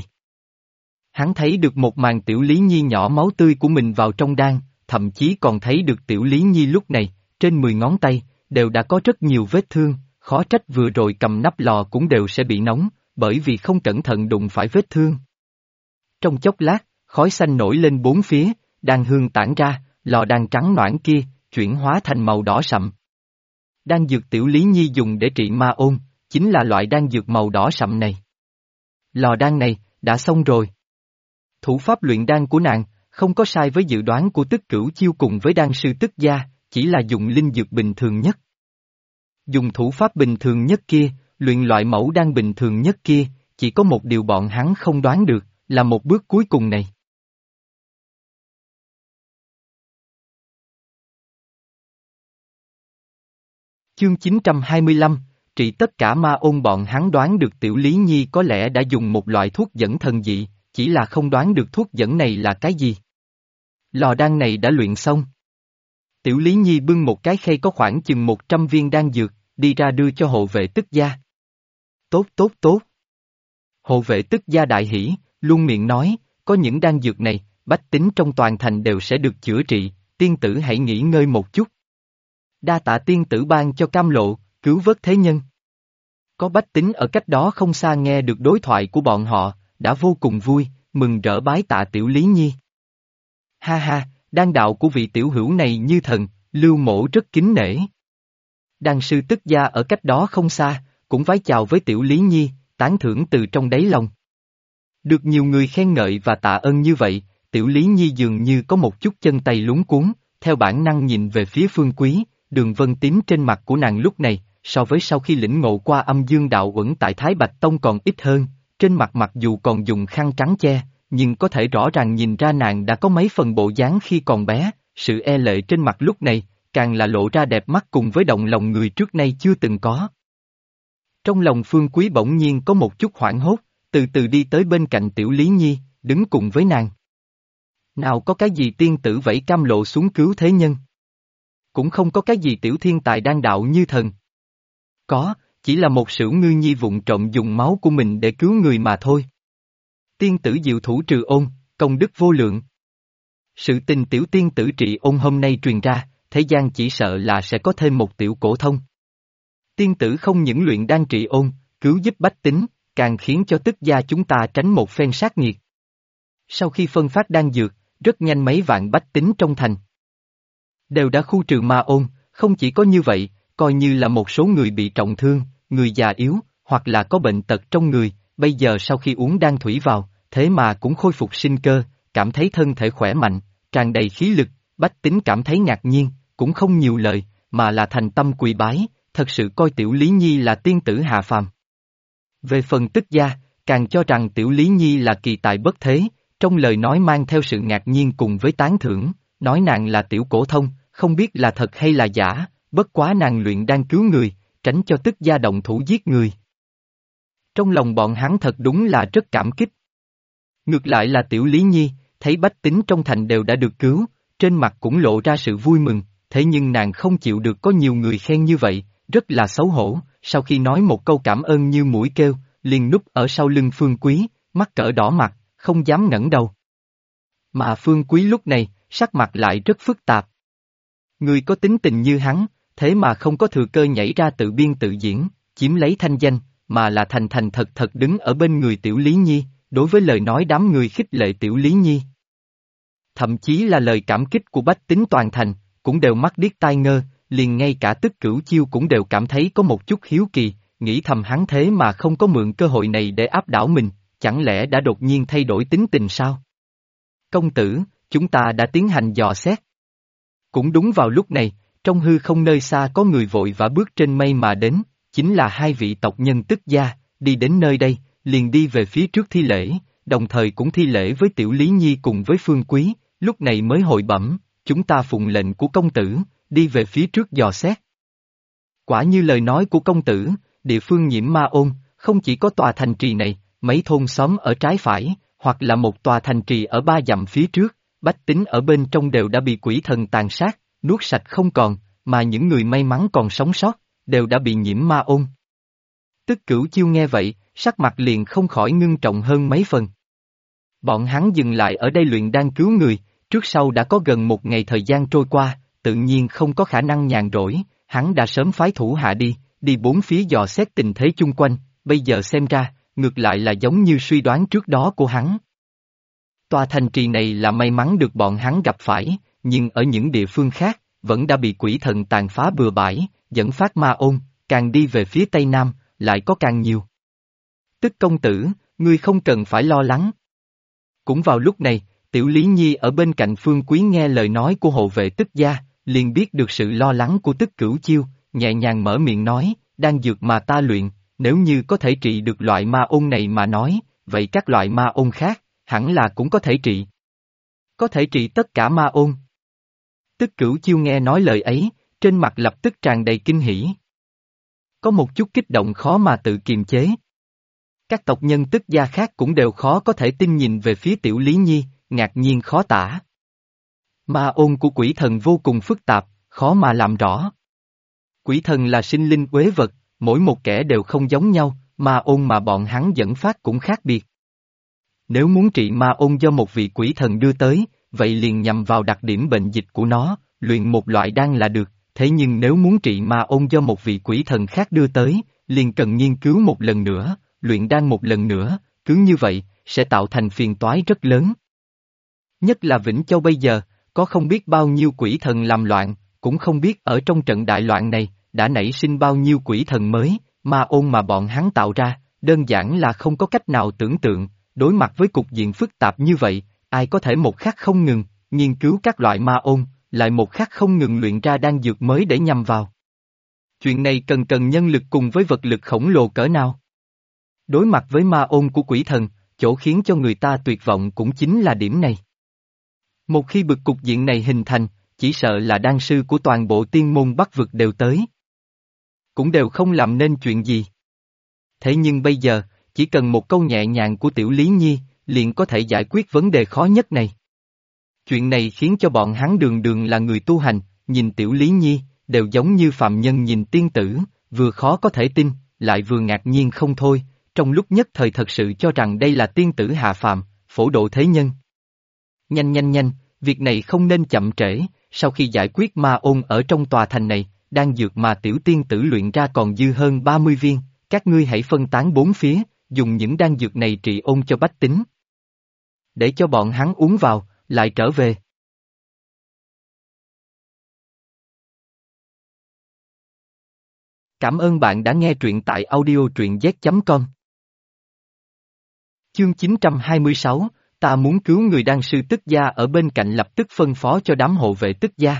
Hắn thấy được một màn Tiểu Lý Nhi nhỏ máu tươi của mình vào trong đan, thậm chí còn thấy được Tiểu Lý Nhi lúc này, trên 10 ngón tay, đều đã có rất nhiều vết thương, khó trách vừa rồi cầm nắp lò cũng đều sẽ bị nóng, bởi vì không cẩn thận đụng phải vết thương. Trong chốc lát, khói xanh nổi lên bốn phía, đan hương tản ra, lò đan trắng noãn kia, chuyển hóa thành màu đỏ sậm. Đan dược Tiểu Lý Nhi dùng để trị ma ôn, chính là loại đan dược màu đỏ sậm này. Lò đan này, đã xong rồi. Thủ pháp luyện đan của nàng, không có sai với dự đoán của Tức Cửu Chiêu cùng với đan sư Tức gia, chỉ là dùng linh dược bình thường nhất. Dùng thủ pháp bình thường nhất kia, luyện loại mẫu đan bình thường nhất kia, chỉ có một điều bọn hắn không đoán được, là một bước cuối cùng này. Chương 925, trị tất cả ma ôn. Bọn hắn đoán được Tiểu Lý Nhi có lẽ đã dùng một loại thuốc dẫn thần dị, chỉ là không đoán được thuốc dẫn này là cái gì. Lò đan này đã luyện xong. Tiểu Lý Nhi bưng một cái khay có khoảng chừng 100 viên đan dược, đi ra đưa cho hộ vệ Tức gia. Tốt tốt tốt. Hộ vệ Tức gia đại hỉ, luôn miệng nói, có những đan dược này, bách tính trong toàn thành đều sẽ được chữa trị, tiên tử hãy nghỉ ngơi một chút. Đa tạ tiên tử ban cho cam lộ, cứu vớt thế nhân. Có bách tính ở cách đó không xa nghe được đối thoại của bọn họ, đã vô cùng vui, mừng rỡ bái tạ Tiểu Lý Nhi. Ha ha, đan đạo của vị tiểu hữu này như thần, Lưu Mỗ rất kính nể. Đan sư Tức Gia ở cách đó không xa, cũng vái chào với tiểu Lý Nhi, tán thưởng từ trong đáy lòng. Được nhiều người khen ngợi và tạ ơn như vậy, tiểu Lý Nhi dường như có một chút chân tay luống cuống, theo bản năng nhìn về phía Phương Quý, đường vân tím trên mặt của nàng lúc này, so với sau khi lĩnh ngộ qua âm dương đạo uẩn tại Thái Bạch Tông còn ít hơn, trên mặt mặc dù còn dùng khăn trắng che, nhưng có thể rõ ràng nhìn ra nàng đã có mấy phần bộ dáng khi còn bé, sự e lệ trên mặt lúc này, càng là lộ ra đẹp mắt cùng với động lòng người trước nay chưa từng có. Trong lòng Phương Quý bỗng nhiên có một chút hoảng hốt, từ từ đi tới bên cạnh tiểu Lý Nhi, đứng cùng với nàng. Nào có cái gì tiên tử vẫy cam lộ xuống cứu thế nhân. Cũng không có cái gì tiểu thiên tài đan đạo như thần. Có, chỉ là một sửu ngư nhi vụng trộm dùng máu của mình để cứu người mà thôi. Tiên tử diệu thủ trừ ôn, công đức vô lượng. Sự tình tiểu tiên tử trị ôn hôm nay truyền ra, thế gian chỉ sợ là sẽ có thêm một tiểu cổ thông. Tiên tử không những luyện đan trị ôn, cứu giúp bách tính, càng khiến cho Tức Gia chúng ta tránh một phen sát nghiệt. Sau khi phân phát đan dược, rất nhanh mấy vạn bách tính trong thành đều đã khu trừ ma ôn, không chỉ có như vậy, coi như là một số người bị trọng thương, người già yếu, hoặc là có bệnh tật trong người, bây giờ sau khi uống đan thủy vào, thế mà cũng khôi phục sinh cơ, cảm thấy thân thể khỏe mạnh, tràn đầy khí lực, bách tính cảm thấy ngạc nhiên, cũng không nhiều lời, mà là thành tâm quỳ bái, thật sự coi tiểu Lý Nhi là tiên tử hạ phàm. Về phần Tức Gia, càng cho rằng tiểu Lý Nhi là kỳ tài bất thế, trong lời nói mang theo sự ngạc nhiên cùng với tán thưởng, nói nàng là tiểu cổ thông, không biết là thật hay là giả, bất quá nàng luyện đan cứu người, tránh cho Tức Gia động thủ giết người. Trong lòng bọn hắn thật đúng là rất cảm kích. Ngược lại là tiểu Lý Nhi, thấy bách tính trong thành đều đã được cứu, trên mặt cũng lộ ra sự vui mừng, thế nhưng nàng không chịu được có nhiều người khen như vậy, rất là xấu hổ, sau khi nói một câu cảm ơn như mũi kêu, liền núp ở sau lưng Phương Quý, mắt cỡ đỏ mặt, không dám ngẩng đầu. Mà Phương Quý lúc này, sắc mặt lại rất phức tạp. Người có tính tình như hắn, thế mà không có thừa cơ nhảy ra tự biên tự diễn, chiếm lấy thanh danh, mà là thành thành thật thật đứng ở bên người tiểu Lý Nhi, đối với lời nói đám người khích lệ tiểu Lý Nhi. Thậm chí là lời cảm kích của bách tính toàn thành, cũng đều mắt điếc tai ngơ, liền ngay cả Tức Cửu Chiêu cũng đều cảm thấy có một chút hiếu kỳ, nghĩ thầm hắn thế mà không có mượn cơ hội này để áp đảo mình, chẳng lẽ đã đột nhiên thay đổi tính tình sao? Công tử, chúng ta đã tiến hành dò xét. Cũng đúng vào lúc này, trong hư không nơi xa có người vội vã bước trên mây mà đến, chính là hai vị tộc nhân Tức Gia, đi đến nơi đây, liền đi về phía trước thi lễ, đồng thời cũng thi lễ với tiểu Lý Nhi cùng với Phương Quý, lúc này mới hội bẩm, chúng ta phụng lệnh của công tử, đi về phía trước dò xét. Quả như lời nói của công tử, địa phương nhiễm ma ôn, không chỉ có tòa thành trì này, mấy thôn xóm ở trái phải, hoặc là một tòa thành trì ở 3 dặm phía trước, bách tính ở bên trong đều đã bị quỷ thần tàn sát, nuốt sạch không còn, mà những người may mắn còn sống sót, đều đã bị nhiễm ma ôn. Tức Cửu Chiêu nghe vậy, sắc mặt liền không khỏi ngưng trọng hơn mấy phần. Bọn hắn dừng lại ở đây luyện đan cứu người, trước sau đã có gần một ngày thời gian trôi qua, tự nhiên không có khả năng nhàn rỗi, hắn đã sớm phái thủ hạ đi bốn phía dò xét tình thế chung quanh, bây giờ xem ra, ngược lại là giống như suy đoán trước đó của hắn. Tòa thành trì này là may mắn được bọn hắn gặp phải, nhưng ở những địa phương khác, vẫn đã bị quỷ thần tàn phá bừa bãi, dẫn phát ma ôn, càng đi về phía tây nam, lại có càng nhiều. Tức công tử, ngươi không cần phải lo lắng. Cũng vào lúc này, tiểu Lý Nhi ở bên cạnh Phương Quý nghe lời nói của hộ vệ Tức Gia, liền biết được sự lo lắng của Tức Cửu Chiêu, nhẹ nhàng mở miệng nói, đan dược mà ta luyện, nếu như có thể trị được loại ma ôn này mà nói, vậy các loại ma ôn khác, hẳn là cũng có thể trị. Có thể trị tất cả ma ôn. Tức Cửu Chiêu nghe nói lời ấy, trên mặt lập tức tràn đầy kinh hỉ. Có một chút kích động khó mà tự kiềm chế. Các tộc nhân Tức Gia khác cũng đều khó có thể tin nhìn về phía tiểu Lý Nhi, ngạc nhiên khó tả. Ma ôn của quỷ thần vô cùng phức tạp, khó mà làm rõ. Quỷ thần là sinh linh uế vật, mỗi một kẻ đều không giống nhau, ma ôn mà bọn hắn dẫn phát cũng khác biệt. Nếu muốn trị ma ôn do một vị quỷ thần đưa tới, vậy liền nhằm vào đặc điểm bệnh dịch của nó, luyện một loại đan là được, thế nhưng nếu muốn trị ma ôn do một vị quỷ thần khác đưa tới, liền cần nghiên cứu một lần nữa, luyện đan một lần nữa, cứ như vậy, sẽ tạo thành phiền toái rất lớn. Nhất là Vĩnh Châu bây giờ, có không biết bao nhiêu quỷ thần làm loạn, cũng không biết ở trong trận đại loạn này, đã nảy sinh bao nhiêu quỷ thần mới, ma ôn mà bọn hắn tạo ra, đơn giản là không có cách nào tưởng tượng, đối mặt với cục diện phức tạp như vậy, ai có thể một khắc không ngừng, nghiên cứu các loại ma ôn, lại một khắc không ngừng luyện ra đan dược mới để nhằm vào. Chuyện này cần nhân lực cùng với vật lực khổng lồ cỡ nào? Đối mặt với ma ôn của quỷ thần, chỗ khiến cho người ta tuyệt vọng cũng chính là điểm này. Một khi bực cục diện này hình thành, chỉ sợ là đan sư của toàn bộ tiên môn Bắc vực đều tới. Cũng đều không làm nên chuyện gì. Thế nhưng bây giờ, chỉ cần một câu nhẹ nhàng của Tiểu Lý Nhi, liền có thể giải quyết vấn đề khó nhất này. Chuyện này khiến cho bọn hắn đường đường là người tu hành, nhìn Tiểu Lý Nhi, đều giống như phàm nhân nhìn tiên tử, vừa khó có thể tin, lại vừa ngạc nhiên không thôi, trong lúc nhất thời thật sự cho rằng đây là tiên tử hạ phàm, phổ độ thế nhân. Nhanh, việc này không nên chậm trễ, sau khi giải quyết ma ôn ở trong tòa thành này, đan dược mà tiểu tiên tử luyện ra còn dư hơn 30 viên, các ngươi hãy phân tán bốn phía, dùng những đan dược này trị ôn cho bách tính. Để cho bọn hắn uống vào, lại trở về. Cảm ơn bạn đã nghe truyện tại audio truyện z.com. Chương 926, ta muốn cứu người đan sư Tức Gia ở bên cạnh lập tức phân phó cho đám hộ vệ Tức Gia.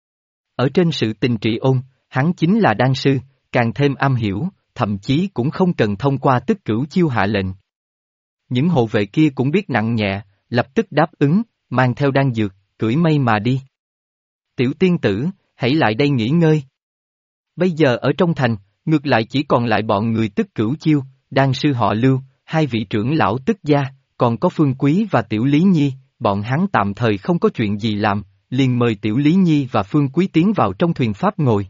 Ở trên sự tình trị ôn, hắn chính là đan sư, càng thêm am hiểu, thậm chí cũng không cần thông qua Tức Cửu Chiêu hạ lệnh. Những hộ vệ kia cũng biết nặng nhẹ, lập tức đáp ứng, mang theo đan dược, cưỡi mây mà đi. Tiểu tiên tử, hãy lại đây nghỉ ngơi. Bây giờ ở trong thành, ngược lại chỉ còn lại bọn người Tức Cửu Chiêu, đan sư họ Lưu, hai vị trưởng lão Tức Gia, còn có Phương Quý và Tiểu Lý Nhi, bọn hắn tạm thời không có chuyện gì làm, liền mời Tiểu Lý Nhi và Phương Quý tiến vào trong thuyền pháp ngồi.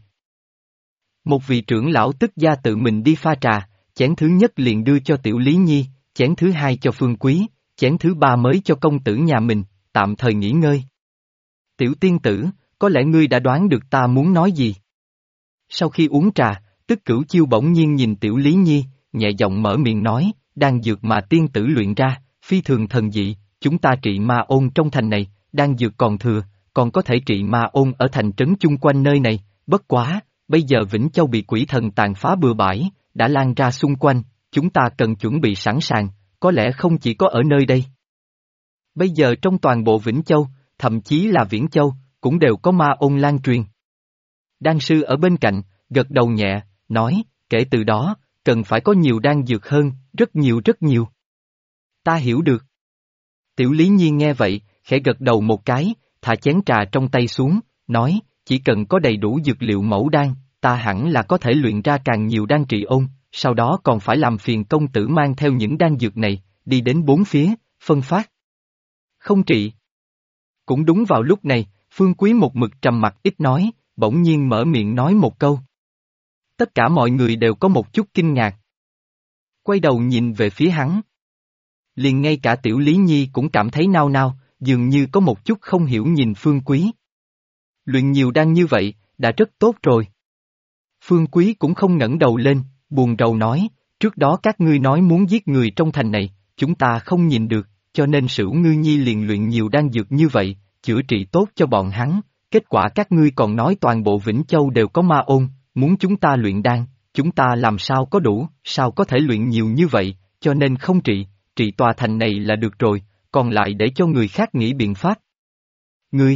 Một vị trưởng lão Tức Gia tự mình đi pha trà, chén thứ nhất liền đưa cho Tiểu Lý Nhi, chén thứ hai cho Phương Quý, chén thứ ba mới cho công tử nhà mình, tạm thời nghỉ ngơi. Tiểu tiên tử, có lẽ ngươi đã đoán được ta muốn nói gì. Sau khi uống trà, Tức Cửu Chiêu bỗng nhiên nhìn Tiểu Lý Nhi, nhẹ giọng mở miệng nói, đan dược mà tiên tử luyện ra, phi thường thần dị, chúng ta trị ma ôn trong thành này, đan dược còn thừa, còn có thể trị ma ôn ở thành trấn chung quanh nơi này, bất quá, bây giờ Vĩnh Châu bị quỷ thần tàn phá bừa bãi, đã lan ra xung quanh, chúng ta cần chuẩn bị sẵn sàng, có lẽ không chỉ có ở nơi đây. Bây giờ trong toàn bộ Vĩnh Châu, thậm chí là Viễn Châu, cũng đều có ma ôn lan truyền. Đan sư ở bên cạnh, gật đầu nhẹ, nói, kể từ đó, cần phải có nhiều đan dược hơn, rất nhiều. Ta hiểu được. Tiểu Lý Nhi nghe vậy, khẽ gật đầu một cái, thả chén trà trong tay xuống, nói, chỉ cần có đầy đủ dược liệu mẫu đan, ta hẳn là có thể luyện ra càng nhiều đan trị ôn, sau đó còn phải làm phiền công tử mang theo những đan dược này, đi đến bốn phía, phân phát. Không trị. Cũng đúng vào lúc này, Phương Quý một mực trầm mặc ít nói, bỗng nhiên mở miệng nói một câu. Tất cả mọi người đều có một chút kinh ngạc. Quay đầu nhìn về phía hắn. Liền ngay cả Tiểu Lý Nhi cũng cảm thấy nao nao, dường như có một chút không hiểu nhìn Phương Quý. Luyện nhiều đan như vậy, đã rất tốt rồi. Phương Quý cũng không ngẩng đầu lên, buồn rầu nói, trước đó các ngươi nói muốn giết người trong thành này, chúng ta không nhìn được, cho nên Sửu Ngư Nhi liền luyện nhiều đan dược như vậy, chữa trị tốt cho bọn hắn, kết quả các ngươi còn nói toàn bộ Vĩnh Châu đều có ma ôn, muốn chúng ta luyện đan, chúng ta làm sao có đủ, sao có thể luyện nhiều như vậy, cho nên không trị tòa thành này là được rồi, còn lại để cho người khác nghĩ biện pháp. Ngươi!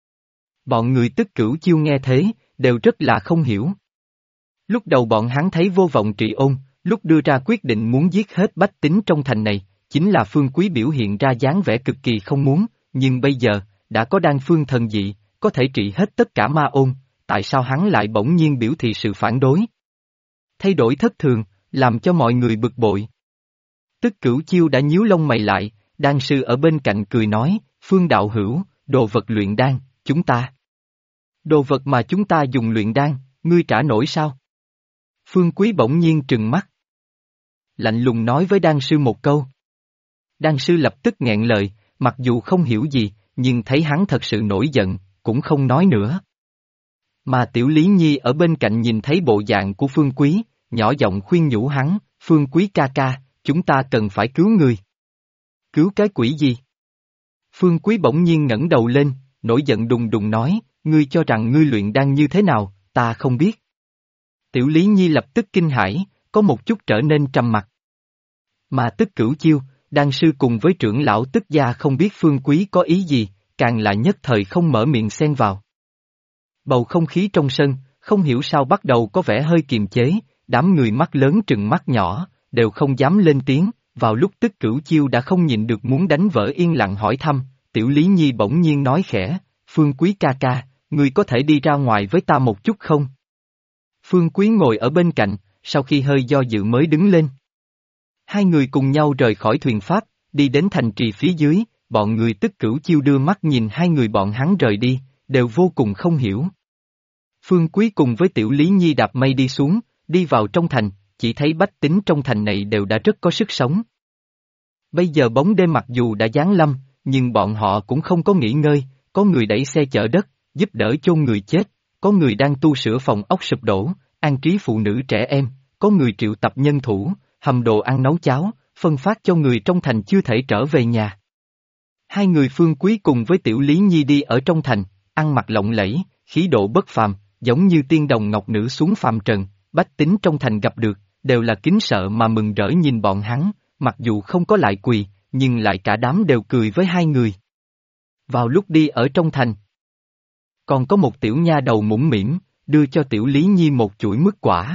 Bọn người Tức Cửu Chiêu nghe thế, đều rất là không hiểu. Lúc đầu bọn hắn thấy vô vọng trị ôn, lúc đưa ra quyết định muốn giết hết bách tính trong thành này, chính là Phương Quý biểu hiện ra dáng vẻ cực kỳ không muốn, nhưng bây giờ, đã có đan phương thần dị, có thể trị hết tất cả ma ôn, tại sao hắn lại bỗng nhiên biểu thị sự phản đối? Thay đổi thất thường, làm cho mọi người bực bội. Tức Cửu Chiêu đã nhíu lông mày lại, đan sư ở bên cạnh cười nói, Phương đạo hữu, đồ vật luyện đan, chúng ta. Đồ vật mà chúng ta dùng luyện đan, ngươi trả nổi sao? Phương Quý bỗng nhiên trừng mắt. Lạnh lùng nói với đan sư một câu. Đan sư lập tức nghẹn lời, mặc dù không hiểu gì, nhưng thấy hắn thật sự nổi giận, cũng không nói nữa. Mà Tiểu Lý Nhi ở bên cạnh nhìn thấy bộ dạng của Phương Quý, nhỏ giọng khuyên nhủ hắn, Phương Quý ca ca, chúng ta cần phải cứu người. Cứu cái quỷ gì? Phương Quý bỗng nhiên ngẩng đầu lên, nổi giận đùng đùng nói, ngươi cho rằng ngươi luyện đan như thế nào, ta không biết. Tiểu Lý Nhi lập tức kinh hãi, có một chút trở nên trầm mặc. Mà Tức Cửu Chiêu, đan sư cùng với trưởng lão Tức gia không biết Phương Quý có ý gì, càng là nhất thời không mở miệng xen vào. Bầu không khí trong sân, không hiểu sao bắt đầu có vẻ hơi kiềm chế, đám người mắt lớn trừng mắt nhỏ, đều không dám lên tiếng, vào lúc Tức Cửu Chiêu đã không nhịn được muốn đánh vỡ yên lặng hỏi thăm, Tiểu Lý Nhi bỗng nhiên nói khẽ, Phương Quý ca ca, ngươi có thể đi ra ngoài với ta một chút không? Phương Quý ngồi ở bên cạnh, sau khi hơi do dự mới đứng lên. Hai người cùng nhau rời khỏi thuyền pháp, đi đến thành trì phía dưới, bọn người Tức Cửu Chiêu đưa mắt nhìn hai người bọn hắn rời đi, đều vô cùng không hiểu. Phương Quý cùng với Tiểu Lý Nhi đạp mây đi xuống, đi vào trong thành, chỉ thấy bách tính trong thành này đều đã rất có sức sống. Bây giờ bóng đêm mặc dù đã giáng lâm, nhưng bọn họ cũng không có nghỉ ngơi, có người đẩy xe chở đất, giúp đỡ chôn người chết, có người đang tu sửa phòng ốc sụp đổ, an trí phụ nữ trẻ em, có người triệu tập nhân thủ, hầm đồ ăn nấu cháo, phân phát cho người trong thành chưa thể trở về nhà. Hai người Phương Quý cùng với Tiểu Lý Nhi đi ở trong thành, ăn mặc lộng lẫy, khí độ bất phàm, giống như tiên đồng ngọc nữ xuống phàm trần, bách tính trong thành gặp được, đều là kính sợ mà mừng rỡ nhìn bọn hắn, mặc dù không có lại quỳ, nhưng lại cả đám đều cười với hai người. Vào lúc đi ở trong thành, còn có một tiểu nha đầu mũm mĩm, đưa cho Tiểu Lý Nhi một chuỗi mứt quả.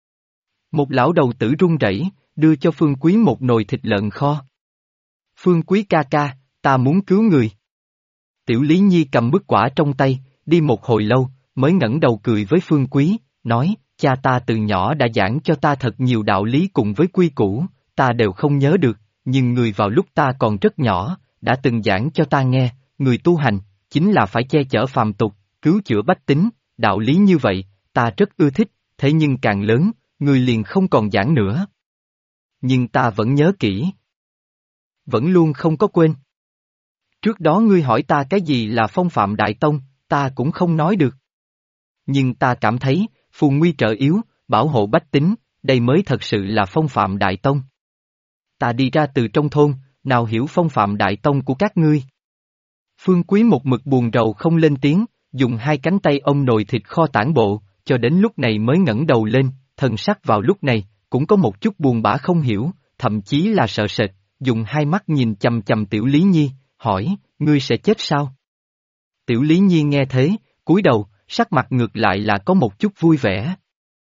Một lão đầu tử run rẩy, đưa cho Phương Quý một nồi thịt lợn kho. Phương Quý ca ca, ta muốn cứu người. Tiểu Lý Nhi cầm mứt quả trong tay, đi một hồi lâu, mới ngẩng đầu cười với Phương Quý, nói, cha ta từ nhỏ đã giảng cho ta thật nhiều đạo lý cùng với quy củ, ta đều không nhớ được, nhưng người vào lúc ta còn rất nhỏ, đã từng giảng cho ta nghe, người tu hành, chính là phải che chở phàm tục, cứu chữa bách tính, đạo lý như vậy, ta rất ưa thích, thế nhưng càng lớn, người liền không còn giảng nữa. Nhưng ta vẫn nhớ kỹ. Vẫn luôn không có quên. Trước đó ngươi hỏi ta cái gì là phong phạm đại tông, ta cũng không nói được. Nhưng ta cảm thấy, phù nguy trợ yếu, bảo hộ bách tính, đây mới thật sự là phong phạm đại tông. Ta đi ra từ trong thôn, nào hiểu phong phạm đại tông của các ngươi. Phương Quý một mực buồn rầu không lên tiếng, dùng hai cánh tay ôm nồi thịt kho tản bộ, cho đến lúc này mới ngẩng đầu lên, thần sắc vào lúc này, cũng có một chút buồn bã không hiểu, thậm chí là sợ sệt, dùng hai mắt nhìn chằm chằm Tiểu Lý Nhi, hỏi, ngươi sẽ chết sao? Tiểu Lý Nhi nghe thế, cúi đầu, sắc mặt ngược lại là có một chút vui vẻ.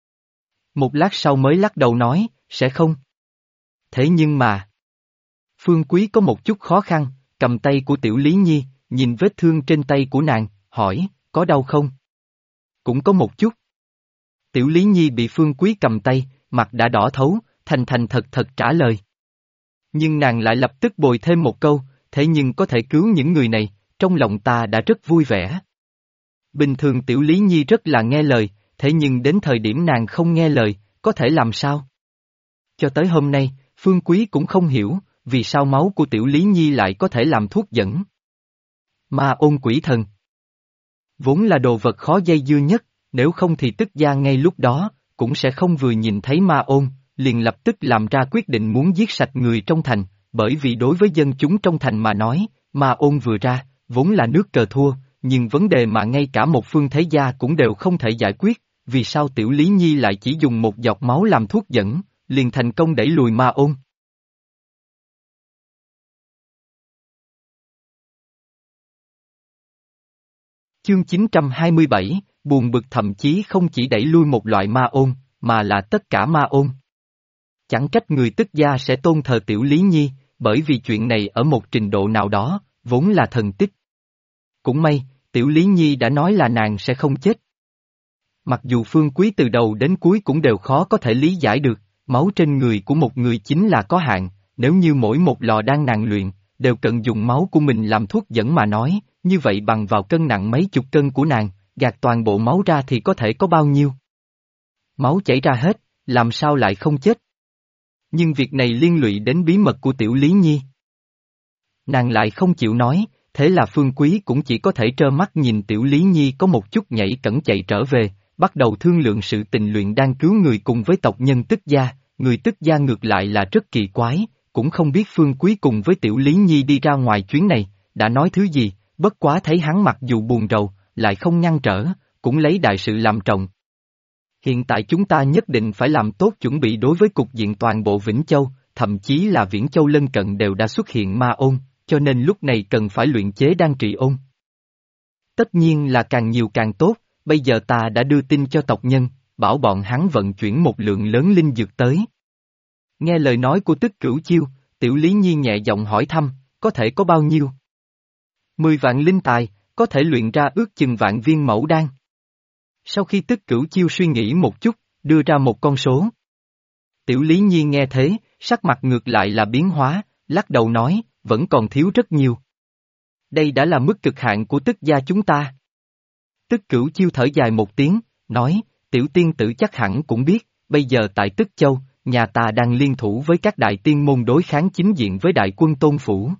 Một lát sau mới lắc đầu nói, sẽ không. Thế nhưng mà... Phương Quý có một chút khó khăn, cầm tay của Tiểu Lý Nhi, nhìn vết thương trên tay của nàng, hỏi, có đau không? Cũng có một chút. Tiểu Lý Nhi bị Phương Quý cầm tay, mặt đã đỏ thấu, thành thành thật thật trả lời. Nhưng nàng lại lập tức bồi thêm một câu, thế nhưng có thể cứu những người này, trong lòng ta đã rất vui vẻ. Bình thường Tiểu Lý Nhi rất là nghe lời, thế nhưng đến thời điểm nàng không nghe lời, có thể làm sao? Cho tới hôm nay, Phương Quý cũng không hiểu, vì sao máu của Tiểu Lý Nhi lại có thể làm thuốc dẫn. Ma ôn quỷ thần. Vốn là đồ vật khó dây dưa nhất, nếu không thì Tức gia ngay lúc đó, cũng sẽ không vừa nhìn thấy ma ôn, liền lập tức làm ra quyết định muốn giết sạch người trong thành, bởi vì đối với dân chúng trong thành mà nói, ma ôn vừa ra, vốn là nước cờ thua, nhưng vấn đề mà ngay cả một phương thế gia cũng đều không thể giải quyết, vì sao Tiểu Lý Nhi lại chỉ dùng một giọt máu làm thuốc dẫn, liền thành công đẩy lùi ma ôn. Chương 927, buồn bực thậm chí không chỉ đẩy lui một loại ma ôn, mà là tất cả ma ôn. Chẳng trách người Tức gia sẽ tôn thờ Tiểu Lý Nhi, bởi vì chuyện này ở một trình độ nào đó, vốn là thần tích. Cũng may, Tiểu Lý Nhi đã nói là nàng sẽ không chết. Mặc dù Phương Quý từ đầu đến cuối cũng đều khó có thể lý giải được, máu trên người của một người chính là có hạn, nếu như mỗi một lò đan nàng luyện, đều cần dùng máu của mình làm thuốc dẫn mà nói, như vậy bằng vào cân nặng mấy chục cân của nàng, gạt toàn bộ máu ra thì có thể có bao nhiêu? Máu chảy ra hết, làm sao lại không chết? Nhưng việc này liên lụy đến bí mật của Tiểu Lý Nhi. Nàng lại không chịu nói, thế là Phương Quý cũng chỉ có thể trơ mắt nhìn Tiểu Lý Nhi có một chút nhảy cẫng chạy trở về, bắt đầu thương lượng sự tình luyện đang cứu người cùng với tộc nhân Tức gia, người Tức gia ngược lại là rất kỳ quái, cũng không biết Phương Quý cùng với Tiểu Lý Nhi đi ra ngoài chuyến này, đã nói thứ gì, bất quá thấy hắn mặc dù buồn rầu, lại không ngăn trở, cũng lấy đại sự làm trọng. Hiện tại chúng ta nhất định phải làm tốt chuẩn bị đối với cục diện toàn bộ Vĩnh Châu, thậm chí là Viễn Châu lân cận đều đã xuất hiện ma ôn, cho nên lúc này cần phải luyện chế đan trị ôn. Tất nhiên là càng nhiều càng tốt, bây giờ ta đã đưa tin cho tộc nhân, bảo bọn hắn vận chuyển một lượng lớn linh dược tới. Nghe lời nói của Tức Cửu Chiêu, Tiểu Lý Nhi nhẹ giọng hỏi thăm, có thể có bao nhiêu? 10 vạn linh tài, có thể luyện ra ước chừng vạn viên mẫu đan. Sau khi Tức Cửu Chiêu suy nghĩ một chút, đưa ra một con số. Tiểu Lý Nhi nghe thế, sắc mặt ngược lại là biến hóa, lắc đầu nói, vẫn còn thiếu rất nhiều. Đây đã là mức cực hạn của Tức gia chúng ta. Tức Cửu Chiêu thở dài một tiếng, nói, tiểu tiên tử chắc hẳn cũng biết, bây giờ tại Tức Châu, nhà ta đang liên thủ với các đại tiên môn đối kháng chính diện với đại quân Tôn Phủ.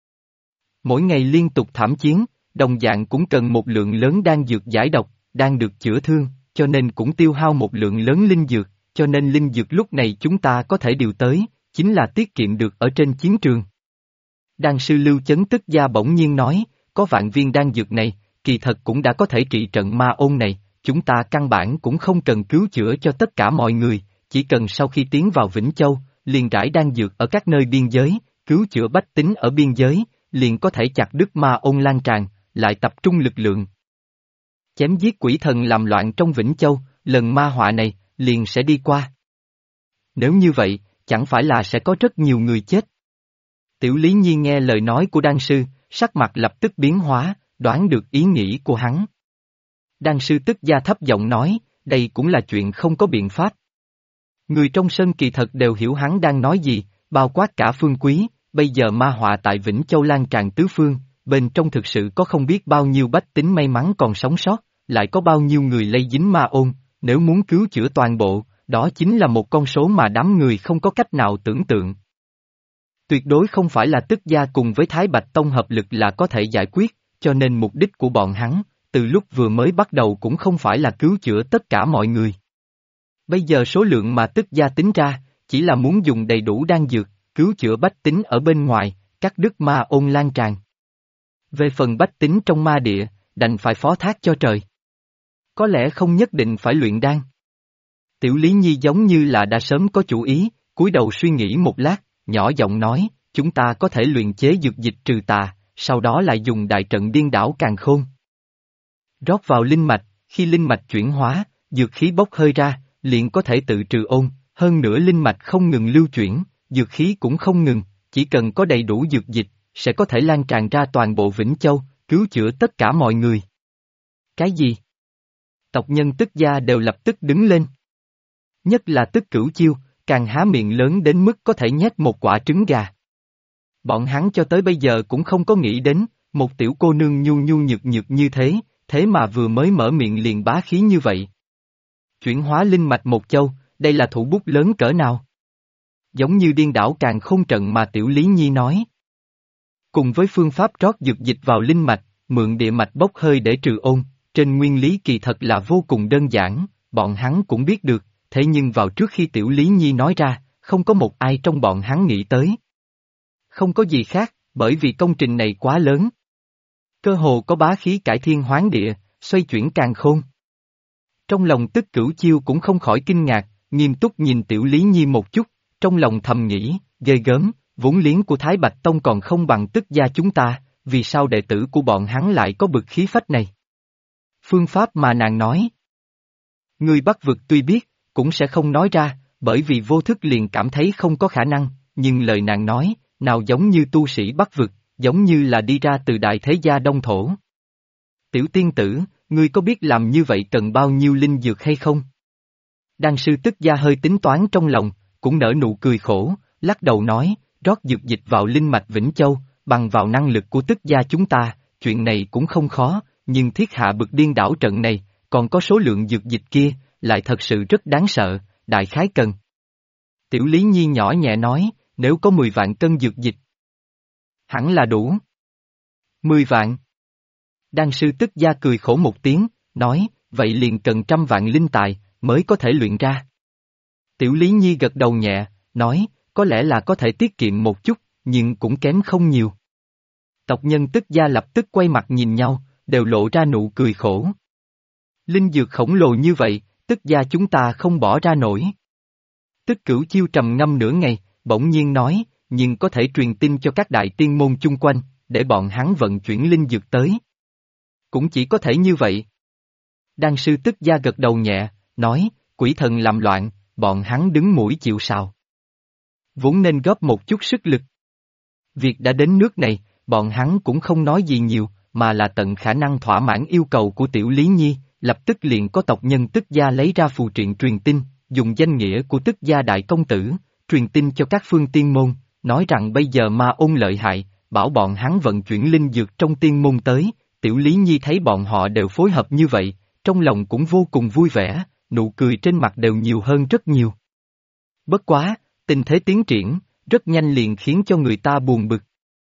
Mỗi ngày liên tục thảm chiến, đồng dạng cũng cần một lượng lớn đan dược giải độc, đang được chữa thương, cho nên cũng tiêu hao một lượng lớn linh dược, cho nên linh dược lúc này chúng ta có thể điều tới, chính là tiết kiệm được ở trên chiến trường. Đan sư Lưu Chấn Tức gia bỗng nhiên nói, có vạn viên đan dược này, kỳ thật cũng đã có thể trị trận ma ôn này, chúng ta căn bản cũng không cần cứu chữa cho tất cả mọi người, chỉ cần sau khi tiến vào Vĩnh Châu, liền rải đan dược ở các nơi biên giới, cứu chữa bách tính ở biên giới, liền có thể chặt đứt ma ôn lan tràn, lại tập trung lực lượng. Chém giết quỷ thần làm loạn trong Vĩnh Châu, lần ma họa này, liền sẽ đi qua. Nếu như vậy, chẳng phải là sẽ có rất nhiều người chết. Tiểu Lý Nhi nghe lời nói của đan sư, sắc mặt lập tức biến hóa, đoán được ý nghĩ của hắn. Đan sư tức gia thấp giọng nói, đây cũng là chuyện không có biện pháp. Người trong sân kỳ thật đều hiểu hắn đang nói gì, bao quát cả Phương Quý, bây giờ ma họa tại Vĩnh Châu lan tràn tứ phương, bên trong thực sự có không biết bao nhiêu bách tính may mắn còn sống sót, lại có bao nhiêu người lây dính ma ôn, nếu muốn cứu chữa toàn bộ, đó chính là một con số mà đám người không có cách nào tưởng tượng. Tuyệt đối không phải là Tức gia cùng với Thái Bạch Tông hợp lực là có thể giải quyết, cho nên mục đích của bọn hắn, từ lúc vừa mới bắt đầu cũng không phải là cứu chữa tất cả mọi người. Bây giờ số lượng mà Tức gia tính ra, chỉ là muốn dùng đầy đủ đan dược, cứu chữa bách tính ở bên ngoài, cắt đứt ma ôn lan tràn. Về phần bách tính trong ma địa, đành phải phó thác cho trời. Có lẽ không nhất định phải luyện đan. Tiểu Lý Nhi giống như là đã sớm có chủ ý, cúi đầu suy nghĩ một lát, nhỏ giọng nói, chúng ta có thể luyện chế dược dịch trừ tà, sau đó lại dùng đại trận điên đảo càn khôn. Rót vào linh mạch, khi linh mạch chuyển hóa, dược khí bốc hơi ra, liền có thể tự trừ ôn, hơn nữa linh mạch không ngừng lưu chuyển, dược khí cũng không ngừng, chỉ cần có đầy đủ dược dịch, sẽ có thể lan tràn ra toàn bộ Vĩnh Châu, cứu chữa tất cả mọi người. Cái gì? Tộc nhân Tức gia đều lập tức đứng lên. Nhất là Tức Cửu Chiêu, càng há miệng lớn đến mức có thể nhét một quả trứng gà. Bọn hắn cho tới bây giờ cũng không có nghĩ đến, một tiểu cô nương nhu nhu nhược nhược như thế, thế mà vừa mới mở miệng liền bá khí như vậy. Chuyển hóa linh mạch một châu, đây là thủ bút lớn cỡ nào? Giống như điên đảo càn khôn trận mà Tiểu Lý Nhi nói. Cùng với phương pháp rót dược dịch vào linh mạch, mượn địa mạch bốc hơi để trừ ôn, trên nguyên lý kỳ thật là vô cùng đơn giản, bọn hắn cũng biết được, thế nhưng vào trước khi Tiểu Lý Nhi nói ra, không có một ai trong bọn hắn nghĩ tới. Không có gì khác, bởi vì công trình này quá lớn. Cơ hồ có bá khí cải thiên hoán địa, xoay chuyển càn khôn. Trong lòng Tức Cửu Chiêu cũng không khỏi kinh ngạc, nghiêm túc nhìn Tiểu Lý Nhi một chút, trong lòng thầm nghĩ, ghê gớm, vốn liếng của Thái Bạch Tông còn không bằng Tức gia chúng ta, vì sao đệ tử của bọn hắn lại có bực khí phách này? Phương pháp mà nàng nói. Người Bắc vực tuy biết, cũng sẽ không nói ra, bởi vì vô thức liền cảm thấy không có khả năng, nhưng lời nàng nói, nào giống như tu sĩ Bắc vực, giống như là đi ra từ đại thế gia Đông Thổ. Tiểu tiên tử, ngươi có biết làm như vậy cần bao nhiêu linh dược hay không? Đan sư Tức gia hơi tính toán trong lòng, cũng nở nụ cười khổ, lắc đầu nói, rót dược dịch vào linh mạch Vĩnh Châu, bằng vào năng lực của Tức gia chúng ta, chuyện này cũng không khó, nhưng thiết hạ bực điên đảo trận này, còn có số lượng dược dịch kia, lại thật sự rất đáng sợ, đại khái cần. Tiểu Lý Nhi nhỏ nhẹ nói, nếu có 10 vạn cân dược dịch, hẳn là đủ. 10 vạn. Đan sư Tức gia cười khổ một tiếng, nói, vậy liền cần 100 vạn linh tài, mới có thể luyện ra. Tiểu Lý Nhi gật đầu nhẹ, nói, có lẽ là có thể tiết kiệm một chút, nhưng cũng kém không nhiều. Tộc nhân Tức gia lập tức quay mặt nhìn nhau, đều lộ ra nụ cười khổ. Linh dược khổng lồ như vậy, Tức gia chúng ta không bỏ ra nổi. Tức Cửu Chiêu trầm ngâm nửa ngày, bỗng nhiên nói, nhưng có thể truyền tin cho các đại tiên môn chung quanh, để bọn hắn vận chuyển linh dược tới. Cũng chỉ có thể như vậy. Đan sư Tức gia gật đầu nhẹ, nói, quỷ thần làm loạn, bọn hắn đứng mũi chịu sào. Vốn nên góp một chút sức lực. Việc đã đến nước này, bọn hắn cũng không nói gì nhiều, mà là tận khả năng thỏa mãn yêu cầu của Tiểu Lý Nhi, lập tức liền có tộc nhân Tức gia lấy ra phù triện truyền tin, dùng danh nghĩa của Tức gia đại công tử, truyền tin cho các phương tiên môn, nói rằng bây giờ ma ôn lợi hại, bảo bọn hắn vận chuyển linh dược trong tiên môn tới. Tiểu Lý Nhi thấy bọn họ đều phối hợp như vậy, trong lòng cũng vô cùng vui vẻ, nụ cười trên mặt đều nhiều hơn rất nhiều. Bất quá, tình thế tiến triển, rất nhanh liền khiến cho người ta buồn bực.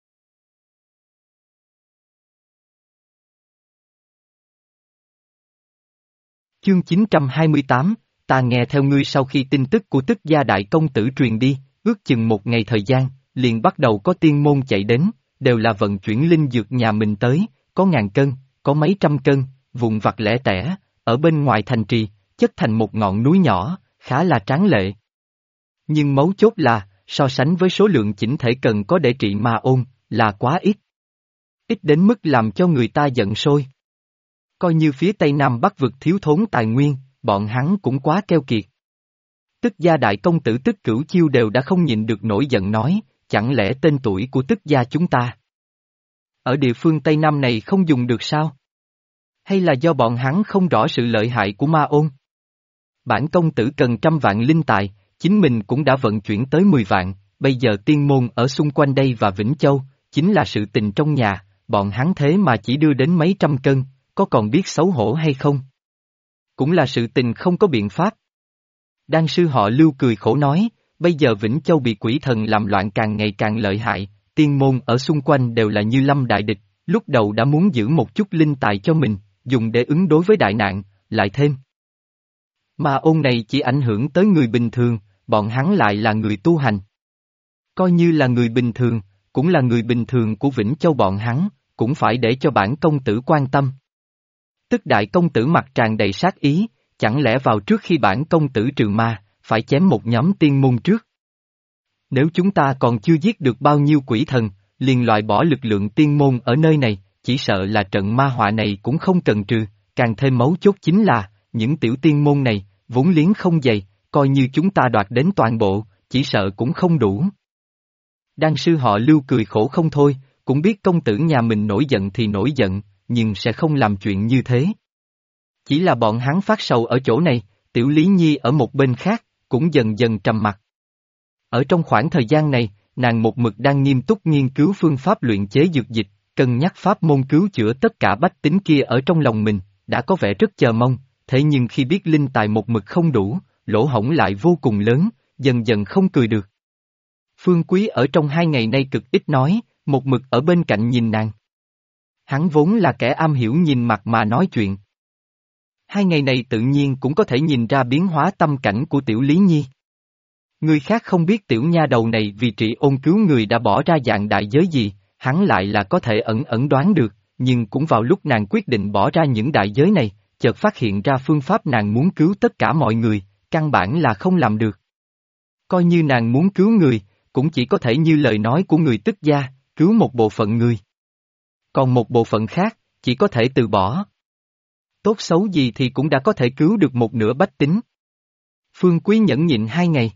Chương 928, ta nghe theo ngươi. Sau khi tin tức của Tức gia đại công tử truyền đi, ước chừng một ngày thời gian, liền bắt đầu có tiên môn chạy đến, đều là vận chuyển linh dược nhà mình tới, có ngàn cân, có mấy trăm cân, vụn vặt lẻ tẻ, ở bên ngoài thành trì, chất thành một ngọn núi nhỏ, khá là tráng lệ. Nhưng mấu chốt là, so sánh với số lượng chỉnh thể cần có để trị ma ôn, là quá ít. Ít đến mức làm cho người ta giận sôi. Coi như phía Tây Nam Bắc vực thiếu thốn tài nguyên, bọn hắn cũng quá keo kiệt. Tức gia đại công tử Tức Cửu Chiêu đều đã không nhịn được nổi giận nói, chẳng lẽ tên tuổi của Tức gia chúng ta ở địa phương Tây Nam này không dùng được sao? Hay là do bọn hắn không rõ sự lợi hại của ma ôn? Bản công tử cần 100 vạn linh tài, chính mình cũng đã vận chuyển tới 10 vạn, bây giờ tiên môn ở xung quanh đây và Vĩnh Châu, chính là sự tình trong nhà, bọn hắn thế mà chỉ đưa đến mấy trăm cân, có còn biết xấu hổ hay không? Cũng là sự tình không có biện pháp. Đan sư họ Lưu cười khổ nói, bây giờ Vĩnh Châu bị quỷ thần làm loạn càng ngày càng lợi hại, tiên môn ở xung quanh đều là như lâm đại địch, lúc đầu đã muốn giữ một chút linh tài cho mình, dùng để ứng đối với đại nạn, lại thêm. Ma ôn này chỉ ảnh hưởng tới người bình thường, bọn hắn lại là người tu hành. Coi như là người bình thường, cũng là người bình thường của Vĩnh Châu bọn hắn, cũng phải để cho bản công tử quan tâm. Tức đại công tử mặt tràn đầy sát ý, chẳng lẽ vào trước khi bản công tử trừ ma, phải chém một nhóm tiên môn trước? Nếu chúng ta còn chưa giết được bao nhiêu quỷ thần, liền loại bỏ lực lượng tiên môn ở nơi này, chỉ sợ là trận ma họa này cũng không cần trừ, càng thêm mấu chốt chính là, những tiểu tiên môn này, vốn liếng không dày, coi như chúng ta đoạt đến toàn bộ, chỉ sợ cũng không đủ. Đan sư họ Lưu cười khổ không thôi, cũng biết công tử nhà mình nổi giận thì nổi giận, nhưng sẽ không làm chuyện như thế. Chỉ là bọn hắn phát sầu ở chỗ này, Tiểu Lý Nhi ở một bên khác, cũng dần dần trầm mặc. Ở trong khoảng thời gian này, nàng một mực đang nghiêm túc nghiên cứu phương pháp luyện chế dược dịch, cân nhắc pháp môn cứu chữa tất cả bách tính kia ở trong lòng mình, đã có vẻ rất chờ mong, thế nhưng khi biết linh tài một mực không đủ, lỗ hổng lại vô cùng lớn, dần dần không cười được. Phương Quý ở trong 2 ngày nay cực ít nói, một mực ở bên cạnh nhìn nàng. Hắn vốn là kẻ am hiểu nhìn mặt mà nói chuyện. 2 ngày này tự nhiên cũng có thể nhìn ra biến hóa tâm cảnh của Tiểu Lý Nhi. Người khác không biết tiểu nha đầu này vì trị ôn cứu người đã bỏ ra dạng đại giới gì, hắn lại là có thể ẩn ẩn đoán được, nhưng cũng vào lúc nàng quyết định bỏ ra những đại giới này, chợt phát hiện ra phương pháp nàng muốn cứu tất cả mọi người, căn bản là không làm được. Coi như nàng muốn cứu người, cũng chỉ có thể như lời nói của người Tức gia, cứu một bộ phận người. Còn một bộ phận khác, chỉ có thể từ bỏ. Tốt xấu gì thì cũng đã có thể cứu được một nửa bách tính. Phương Quý nhẫn nhịn 2 ngày.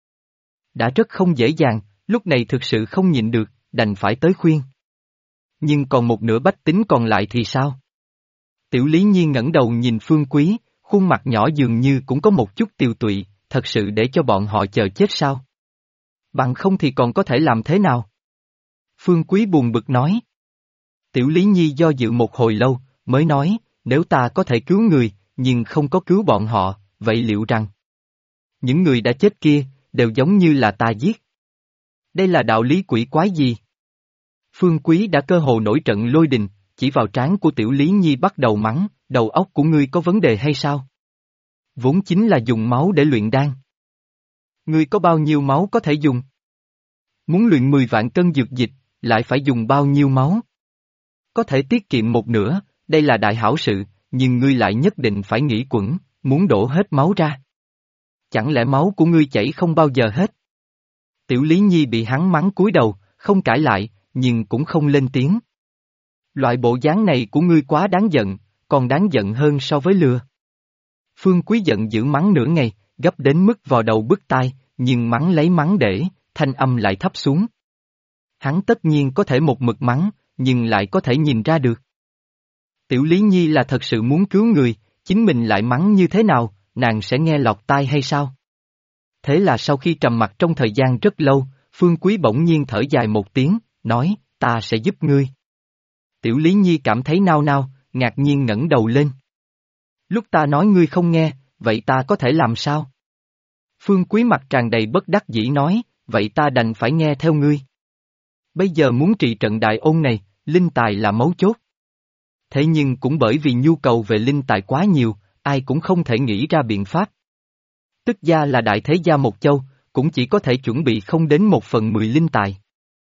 Đã rất không dễ dàng, lúc này thực sự không nhịn được, đành phải tới khuyên. Nhưng còn một nửa bách tính còn lại thì sao? Tiểu Lý Nhi ngẩng đầu nhìn Phương Quý, khuôn mặt nhỏ dường như cũng có một chút tiều tụy, thật sự để cho bọn họ chờ chết sao? Bằng không thì còn có thể làm thế nào? Phương Quý buồn bực nói. Tiểu Lý Nhi do dự một hồi lâu, mới nói, nếu ta có thể cứu người, nhưng không có cứu bọn họ, vậy liệu rằng những người đã chết kia, đều giống như là ta giết. Đây là đạo lý quỷ quái gì? Phương Quý đã cơ hồ nổi trận lôi đình, chỉ vào trán của Tiểu Lý Nhi bắt đầu mắng, đầu óc của ngươi có vấn đề hay sao? Vốn chính là dùng máu để luyện đan. Ngươi có bao nhiêu máu có thể dùng? Muốn luyện 10 vạn cân dược dịch, lại phải dùng bao nhiêu máu? Có thể tiết kiệm một nửa, đây là đại hảo sự, nhưng ngươi lại nhất định phải nghĩ quẩn, muốn đổ hết máu ra. Chẳng lẽ máu của ngươi chảy không bao giờ hết? Tiểu Lý Nhi bị hắn mắng cúi đầu, không cãi lại, nhưng cũng không lên tiếng. Loại bộ dáng này của ngươi quá đáng giận, còn đáng giận hơn so với lừa. Phương Quý giận dữ mắng nửa ngày, gấp đến mức vò đầu bứt tai, nhưng mắng lấy mắng để, thanh âm lại thấp xuống. Hắn tất nhiên có thể một mực mắng, nhưng lại có thể nhìn ra được. Tiểu Lý Nhi là thật sự muốn cứu người, chính mình lại mắng như thế nào, nàng sẽ nghe lọt tai hay sao? Thế là sau khi trầm mặc trong thời gian rất lâu, Phương Quý bỗng nhiên thở dài một tiếng, nói, ta sẽ giúp ngươi. Tiểu Lý Nhi cảm thấy nao nao, ngạc nhiên ngẩng đầu lên. Lúc ta nói ngươi không nghe, vậy ta có thể làm sao? Phương Quý mặt tràn đầy bất đắc dĩ nói, vậy ta đành phải nghe theo ngươi. Bây giờ muốn trị trận đại ôn này, linh tài là mấu chốt. Thế nhưng cũng bởi vì nhu cầu về linh tài quá nhiều, ai cũng không thể nghĩ ra biện pháp. Tức gia là đại thế gia một châu, cũng chỉ có thể chuẩn bị không đến 1/10 linh tài.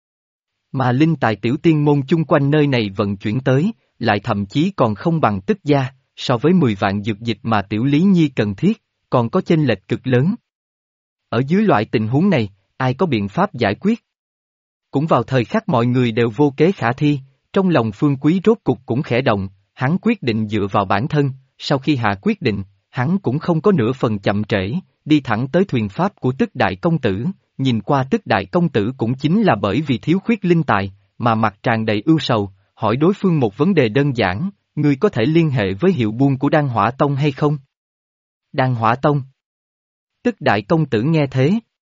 Mà linh tài tiểu tiên môn chung quanh nơi này vận chuyển tới, lại thậm chí còn không bằng tức gia, so với 10 vạn dược dịch mà tiểu Lý Nhi cần thiết, còn có chênh lệch cực lớn. Ở dưới loại tình huống này, ai có biện pháp giải quyết? Cũng vào thời khắc mọi người đều vô kế khả thi, trong lòng Phương Quý rốt cục cũng khẽ động, hắn quyết định dựa vào bản thân, sau khi hạ quyết định, hắn cũng không có nửa phần chậm trễ, đi thẳng tới thuyền pháp của Tức Đại Công Tử, nhìn qua Tức Đại Công Tử cũng chính là bởi vì thiếu khuyết linh tài, mà mặt tràn đầy ưu sầu, hỏi đối phương một vấn đề đơn giản, ngươi có thể liên hệ với hiệu buôn của Đan Hỏa Tông hay không? Đan Hỏa Tông. Tức Đại Công Tử nghe thế,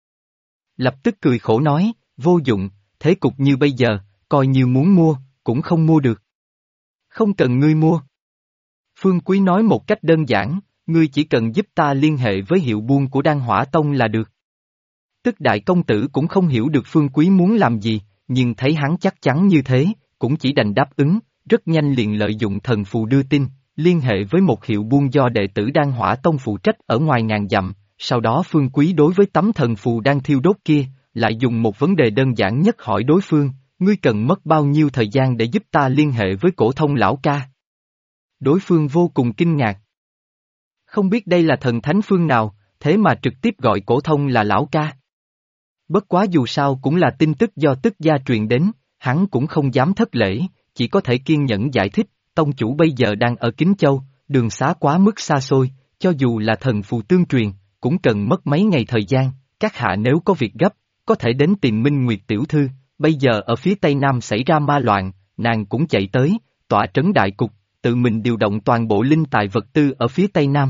lập tức cười khổ nói, vô dụng, thế cục như bây giờ, coi như muốn mua, cũng không mua được. Không cần ngươi mua. Phương Quý nói một cách đơn giản, ngươi chỉ cần giúp ta liên hệ với hiệu buôn của Đan Hỏa Tông là được. Tức Đại Công Tử cũng không hiểu được Phương Quý muốn làm gì, nhưng thấy hắn chắc chắn như thế, cũng chỉ đành đáp ứng, rất nhanh liền lợi dụng thần phù đưa tin, liên hệ với một hiệu buôn do đệ tử Đan Hỏa Tông phụ trách ở ngoài ngàn dặm, sau đó Phương Quý đối với tấm thần phù đang thiêu đốt kia, lại dùng một vấn đề đơn giản nhất hỏi đối phương, ngươi cần mất bao nhiêu thời gian để giúp ta liên hệ với Cổ Thông lão ca? Đối phương vô cùng kinh ngạc. Không biết đây là thần thánh phương nào, thế mà trực tiếp gọi Cổ Thông là lão ca. Bất quá dù sao cũng là tin tức do Tức gia truyền đến, hắn cũng không dám thất lễ, chỉ có thể kiên nhẫn giải thích, tông chủ bây giờ đang ở Kính Châu, đường xá quá mức xa xôi, cho dù là thần phù tương truyền, cũng cần mất mấy ngày thời gian, các hạ nếu có việc gấp, có thể đến tìm Minh Nguyệt tiểu thư, bây giờ ở phía Tây Nam xảy ra ma loạn, nàng cũng chạy tới, tọa trấn đại cục, tự mình điều động toàn bộ linh tài vật tư ở phía Tây Nam.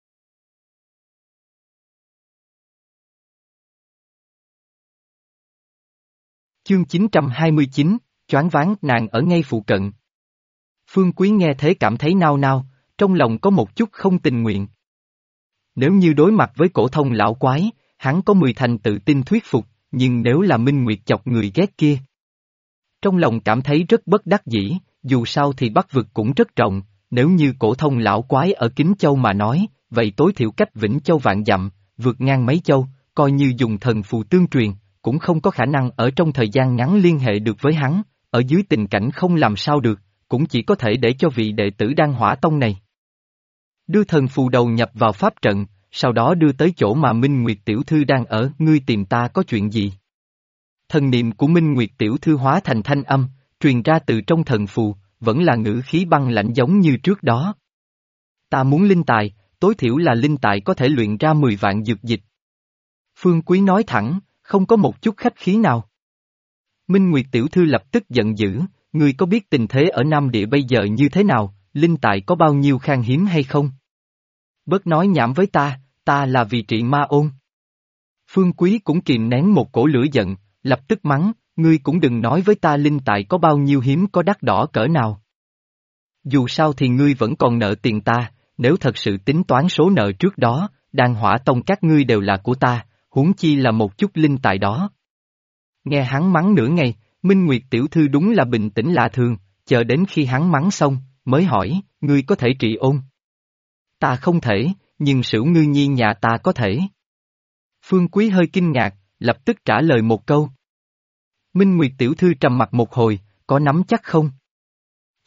Chương 929, choáng váng nàng ở ngay phụ cận. Phương Quý nghe thế cảm thấy nao nao, trong lòng có một chút không tình nguyện. Nếu như đối mặt với Cổ Thông lão quái, hắn có 10 thành tự tin thuyết phục, nhưng nếu là Minh Nguyệt chọc người ghét kia. Trong lòng cảm thấy rất bất đắc dĩ, dù sao thì Bắc vực cũng rất rộng, nếu như Cổ Thông lão quái ở Kính Châu mà nói, vậy tối thiểu cách Vĩnh Châu vạn dặm, vượt ngang mấy châu, coi như dùng thần phù tương truyền, cũng không có khả năng ở trong thời gian ngắn liên hệ được với hắn, ở dưới tình cảnh không làm sao được, cũng chỉ có thể để cho vị đệ tử Đan Hỏa Tông này đưa thần phù đầu nhập vào pháp trận, sau đó đưa tới chỗ mà Minh Nguyệt tiểu thư đang ở, ngươi tìm ta có chuyện gì? Thần niệm của Minh Nguyệt tiểu thư hóa thành thanh âm, truyền ra từ trong thần phù, vẫn là ngữ khí băng lãnh giống như trước đó. Ta muốn linh tài, tối thiểu là linh tài có thể luyện ra 10 vạn dược dịch. Phương Quý nói thẳng, không có một chút khách khí nào. Minh Nguyệt tiểu thư lập tức giận dữ, ngươi có biết tình thế ở Nam Địa bây giờ như thế nào, linh tài có bao nhiêu khan hiếm hay không? Bớt nói nhảm với ta là vì trị ma ôn. Phương Quý cũng kìm nén một cổ lửa giận, lập tức mắng, ngươi cũng đừng nói với ta linh tài có bao nhiêu hiếm có đắt đỏ cỡ nào. Dù sao thì ngươi vẫn còn nợ tiền ta, nếu thật sự tính toán số nợ trước đó, Đan Hỏa Tông các ngươi đều là của ta, huống chi là một chút linh tài đó. Nghe hắn mắng nửa ngày, Minh Nguyệt tiểu thư đúng là bình tĩnh lạ thường, chờ đến khi hắn mắng xong, mới hỏi, ngươi có thể trị ôn? Ta không thể, nhưng Sửu Ngư Nhi nhà ta có thể. Phương Quý hơi kinh ngạc, lập tức trả lời một câu. Minh Nguyệt tiểu thư trầm mặt một hồi, có nắm chắc không?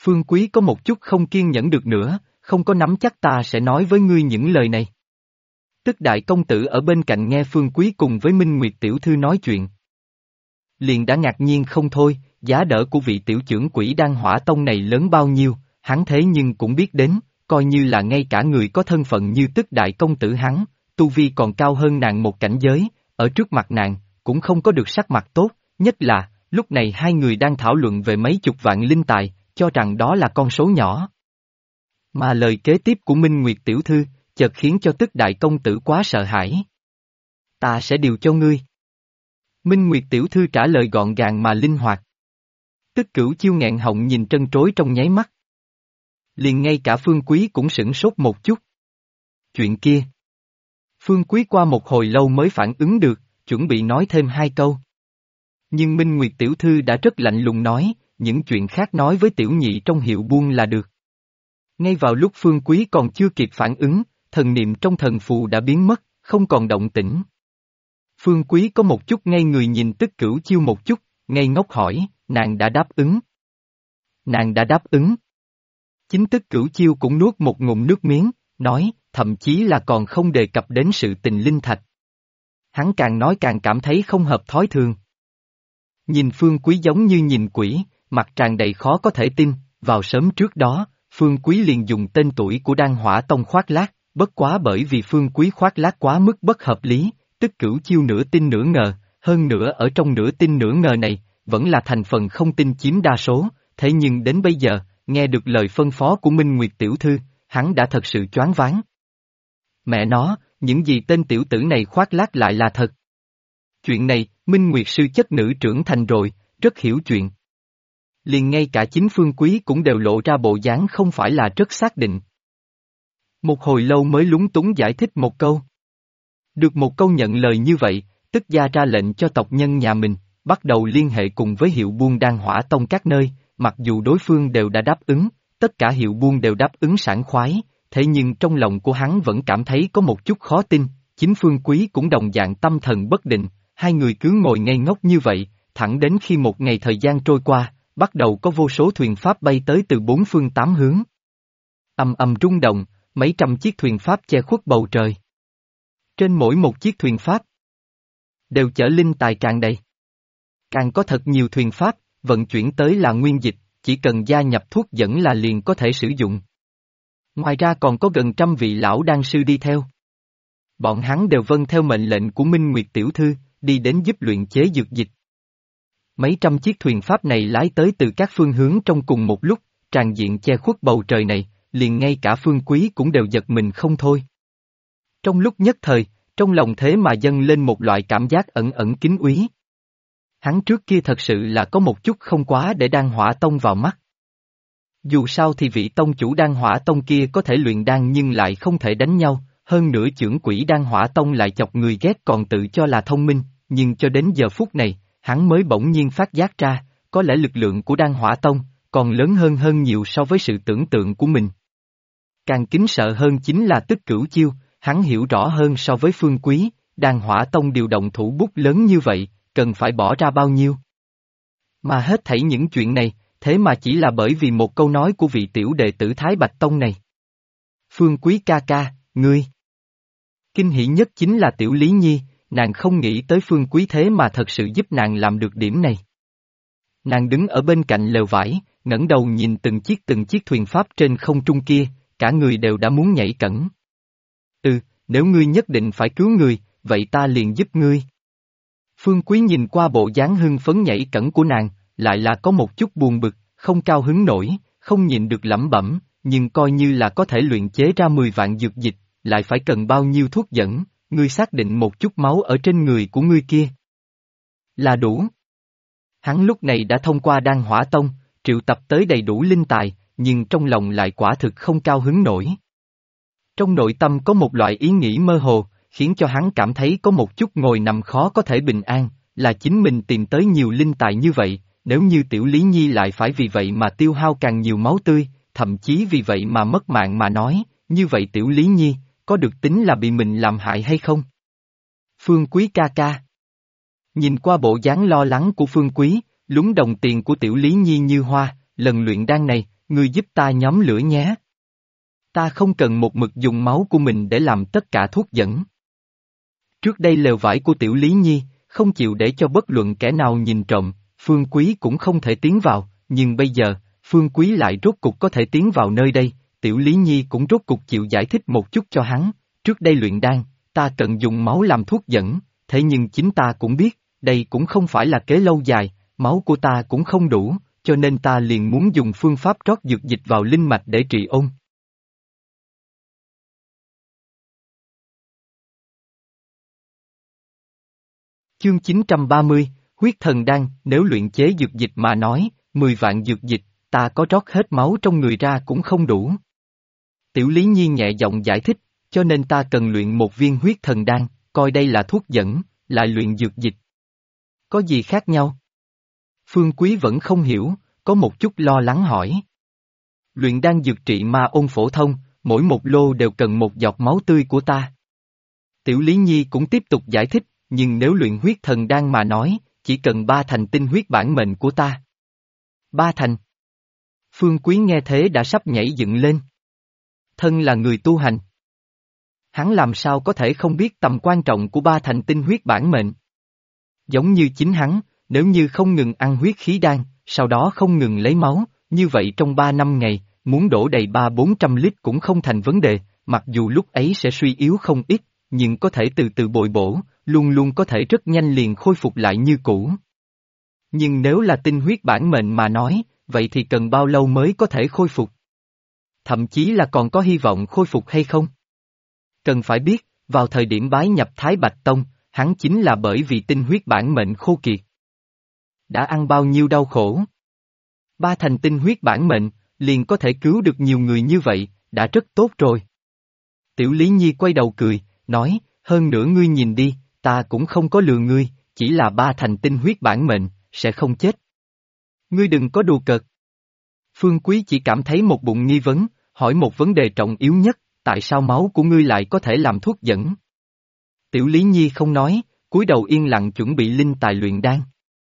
Phương Quý có một chút không kiên nhẫn được nữa, không có nắm chắc ta sẽ nói với ngươi những lời này. Tức đại công tử ở bên cạnh nghe Phương Quý cùng với Minh Nguyệt tiểu thư nói chuyện. Liền đã ngạc nhiên không thôi, giá đỡ của vị tiểu trưởng quỷ Đan Hỏa Tông này lớn bao nhiêu, hắn thế nhưng cũng biết đến, coi như là ngay cả người có thân phận như tức đại công tử hắn, tu vi còn cao hơn nàng một cảnh giới, ở trước mặt nàng, cũng không có được sắc mặt tốt, nhất là, lúc này hai người đang thảo luận về mấy chục vạn linh tài, cho rằng đó là con số nhỏ. Mà lời kế tiếp của Minh Nguyệt tiểu thư, chợt khiến cho tức đại công tử quá sợ hãi. Ta sẽ điều cho ngươi. Minh Nguyệt tiểu thư trả lời gọn gàng mà linh hoạt. Tức Cửu Chiêu nghẹn họng nhìn trân trối trong nháy mắt. Liền ngay cả Phương Quý cũng sửng sốt một chút. Chuyện kia. Phương Quý qua một hồi lâu mới phản ứng được, chuẩn bị nói thêm hai câu. Nhưng Minh Nguyệt tiểu thư đã rất lạnh lùng nói, những chuyện khác nói với tiểu nhị trong hiệu buôn là được. Ngay vào lúc Phương Quý còn chưa kịp phản ứng, thần niệm trong thần phù đã biến mất, không còn động tĩnh. Phương Quý có một chút ngây người nhìn Tức Cửu Chiêu một chút, ngây ngốc hỏi, nàng đã đáp ứng. Nàng đã đáp ứng. Chính Tức Cửu Chiêu cũng nuốt một ngụm nước miếng, nói, thậm chí là còn không đề cập đến sự tình linh thạch. Hắn càng nói càng cảm thấy không hợp thói thường. Nhìn Phương Quý giống như nhìn quỷ, mặt tràn đầy khó có thể tin, vào sớm trước đó, Phương Quý liền dùng tên tuổi của Đan Hỏa Tông khoác lác, bất quá bởi vì Phương Quý khoác lác quá mức bất hợp lý, Tức Cửu Chiêu nửa tin nửa ngờ, hơn nữa ở trong nửa tin nửa ngờ này, vẫn là thành phần không tin chiếm đa số, thế nhưng đến bây giờ, nghe được lời phân phó của Minh Nguyệt tiểu thư, hắn đã thật sự choáng váng. Mẹ nó, những gì tên tiểu tử này khoác lác lại là thật. Chuyện này, Minh Nguyệt sư chất nữ trưởng thành rồi, rất hiểu chuyện. Liền ngay cả chính Phương Quý cũng đều lộ ra bộ dáng không phải là rất xác định. Một hồi lâu mới lúng túng giải thích một câu. Được một câu nhận lời như vậy, tức gia ra lệnh cho tộc nhân nhà mình, bắt đầu liên hệ cùng với hiệu buôn Đan Hỏa Tông các nơi, mặc dù đối phương đều đã đáp ứng, tất cả hiệu buôn đều đáp ứng sảng khoái, thế nhưng trong lòng của hắn vẫn cảm thấy có một chút khó tin, chính Phương Quý cũng đồng dạng tâm thần bất định, hai người cứ ngồi ngây ngốc như vậy, thẳng đến khi một ngày thời gian trôi qua, bắt đầu có vô số thuyền pháp bay tới từ bốn phương tám hướng. Ầm ầm rung động, mấy trăm chiếc thuyền pháp che khuất bầu trời. Trên mỗi một chiếc thuyền pháp, đều chở linh tài tràn đầy. Càng có thật nhiều thuyền pháp, vận chuyển tới là nguyên dịch, chỉ cần gia nhập thuốc dẫn là liền có thể sử dụng. Ngoài ra còn có gần 100 vị lão đan sư đi theo. Bọn hắn đều vâng theo mệnh lệnh của Minh Nguyệt tiểu thư, đi đến giúp luyện chế dược dịch. Mấy trăm chiếc thuyền pháp này lái tới từ các phương hướng trong cùng một lúc, tràn diện che khuất bầu trời này, liền ngay cả Phương Quý cũng đều giật mình không thôi. Trong lúc nhất thời, trong lòng thế mà dâng lên một loại cảm giác ẩn ẩn kính úy. Hắn trước kia thật sự là có một chút không quá để Đan Hỏa Tông vào mắt. Dù sao thì vị tông chủ Đan Hỏa Tông kia có thể luyện đan nhưng lại không thể đánh nhau, hơn nữa trưởng quỷ Đan Hỏa Tông lại chọc người ghét còn tự cho là thông minh, nhưng cho đến giờ phút này, hắn mới bỗng nhiên phát giác ra, có lẽ lực lượng của Đan Hỏa Tông còn lớn hơn nhiều so với sự tưởng tượng của mình. Càng kính sợ hơn chính là Tức Cửu Chiêu, hắn hiểu rõ hơn so với Phương Quý, Đan Hỏa Tông điều động thủ bút lớn như vậy, cần phải bỏ ra bao nhiêu. Mà hết thảy những chuyện này, thế mà chỉ là bởi vì một câu nói của vị tiểu đệ tử Thái Bạch Tông này. Phương Quý ca ca, ngươi. Kinh hỉ nhất chính là tiểu Lý Nhi, nàng không nghĩ tới Phương Quý thế mà thật sự giúp nàng làm được điểm này. Nàng đứng ở bên cạnh lều vải, ngẩng đầu nhìn từng chiếc thuyền pháp trên không trung kia, cả người đều đã muốn nhảy cẫng. Nếu ngươi nhất định phải cứu người, vậy ta liền giúp ngươi. Phương Quý nhìn qua bộ dáng hưng phấn nhảy cẫng của nàng, lại là có một chút buồn bực, không cao hứng nổi, không nhịn được lẩm bẩm, nhưng coi như là có thể luyện chế ra 10 vạn dược dịch, lại phải cần bao nhiêu thuốc dẫn, ngươi xác định một chút máu ở trên người của ngươi kia. Là đủ. Hắn lúc này đã thông qua Đan Hỏa Tông, triệu tập tới đầy đủ linh tài, nhưng trong lòng lại quả thực không cao hứng nổi. Trong nội tâm có một loại ý nghĩ mơ hồ, khiến cho hắn cảm thấy có một chút ngồi nằm khó có thể bình an, là chính mình tìm tới nhiều linh tài như vậy, nếu như tiểu Lý Nhi lại phải vì vậy mà tiêu hao càng nhiều máu tươi, thậm chí vì vậy mà mất mạng mà nói, như vậy tiểu Lý Nhi, có được tính là bị mình làm hại hay không? Phương Quý ca ca. Nhìn qua bộ dáng lo lắng của Phương Quý, lúng đồng tiền của tiểu Lý Nhi như hoa, lần luyện đan này, ngươi giúp ta nhóm lửa nhé. Ta không cần một mực dùng máu của mình để làm tất cả thuốc dẫn. Trước đây lều vải của Tiểu Lý Nhi, không chịu để cho bất luận kẻ nào nhìn trộm, Phương Quý cũng không thể tiến vào, nhưng bây giờ, Phương Quý lại rốt cục có thể tiến vào nơi đây, Tiểu Lý Nhi cũng rốt cục chịu giải thích một chút cho hắn, trước đây luyện đan, ta cần dùng máu làm thuốc dẫn, thế nhưng chính ta cũng biết, đây cũng không phải là kế lâu dài, máu của ta cũng không đủ, cho nên ta liền muốn dùng phương pháp rót dược dịch vào linh mạch để trị ôn. Chương 930, huyết thần đan, nếu luyện chế dược dịch mà nói, 10 vạn dược dịch, ta có rót hết máu trong người ra cũng không đủ. Tiểu Lý Nhi nhẹ giọng giải thích, cho nên ta cần luyện một viên huyết thần đan, coi đây là thuốc dẫn, lại luyện dược dịch. Có gì khác nhau? Phương Quý vẫn không hiểu, có một chút lo lắng hỏi. Luyện đan dược trị ma ôn phổ thông, mỗi một lô đều cần một giọt máu tươi của ta. Tiểu Lý Nhi cũng tiếp tục giải thích, nhưng nếu luyện huyết thần đan mà nói, chỉ cần 3 thành tinh huyết bản mệnh của ta. 3 thành. Phương Quý nghe thế đã sắp nhảy dựng lên. Thân là người tu hành. Hắn làm sao có thể không biết tầm quan trọng của 3 thành tinh huyết bản mệnh. Giống như chính hắn, nếu như không ngừng ăn huyết khí đan, sau đó không ngừng lấy máu, như vậy trong 3 năm ngày, muốn đổ đầy 300-400 lít cũng không thành vấn đề, mặc dù lúc ấy sẽ suy yếu không ít, nhưng có thể từ từ bồi bổ, luôn luôn có thể rất nhanh liền khôi phục lại như cũ. Nhưng nếu là tinh huyết bản mệnh mà nói, vậy thì cần bao lâu mới có thể khôi phục? Thậm chí là còn có hy vọng khôi phục hay không? Cần phải biết, vào thời điểm bái nhập Thái Bạch Tông, hắn chính là bởi vì tinh huyết bản mệnh khô kiệt. Đã ăn bao nhiêu đau khổ? 3 thành tinh huyết bản mệnh, liền có thể cứu được nhiều người như vậy, đã rất tốt rồi. Tiểu Lý Nhi quay đầu cười, nói, hơn nữa ngươi nhìn đi, ta cũng không có lừa ngươi, chỉ là 3 thành tinh huyết bản mệnh, sẽ không chết. Ngươi đừng có đùa cợt. Phương Quý chỉ cảm thấy một bụng nghi vấn, hỏi một vấn đề trọng yếu nhất, tại sao máu của ngươi lại có thể làm thuốc dẫn? Tiểu Lý Nhi không nói, cúi đầu yên lặng chuẩn bị linh tài luyện đan.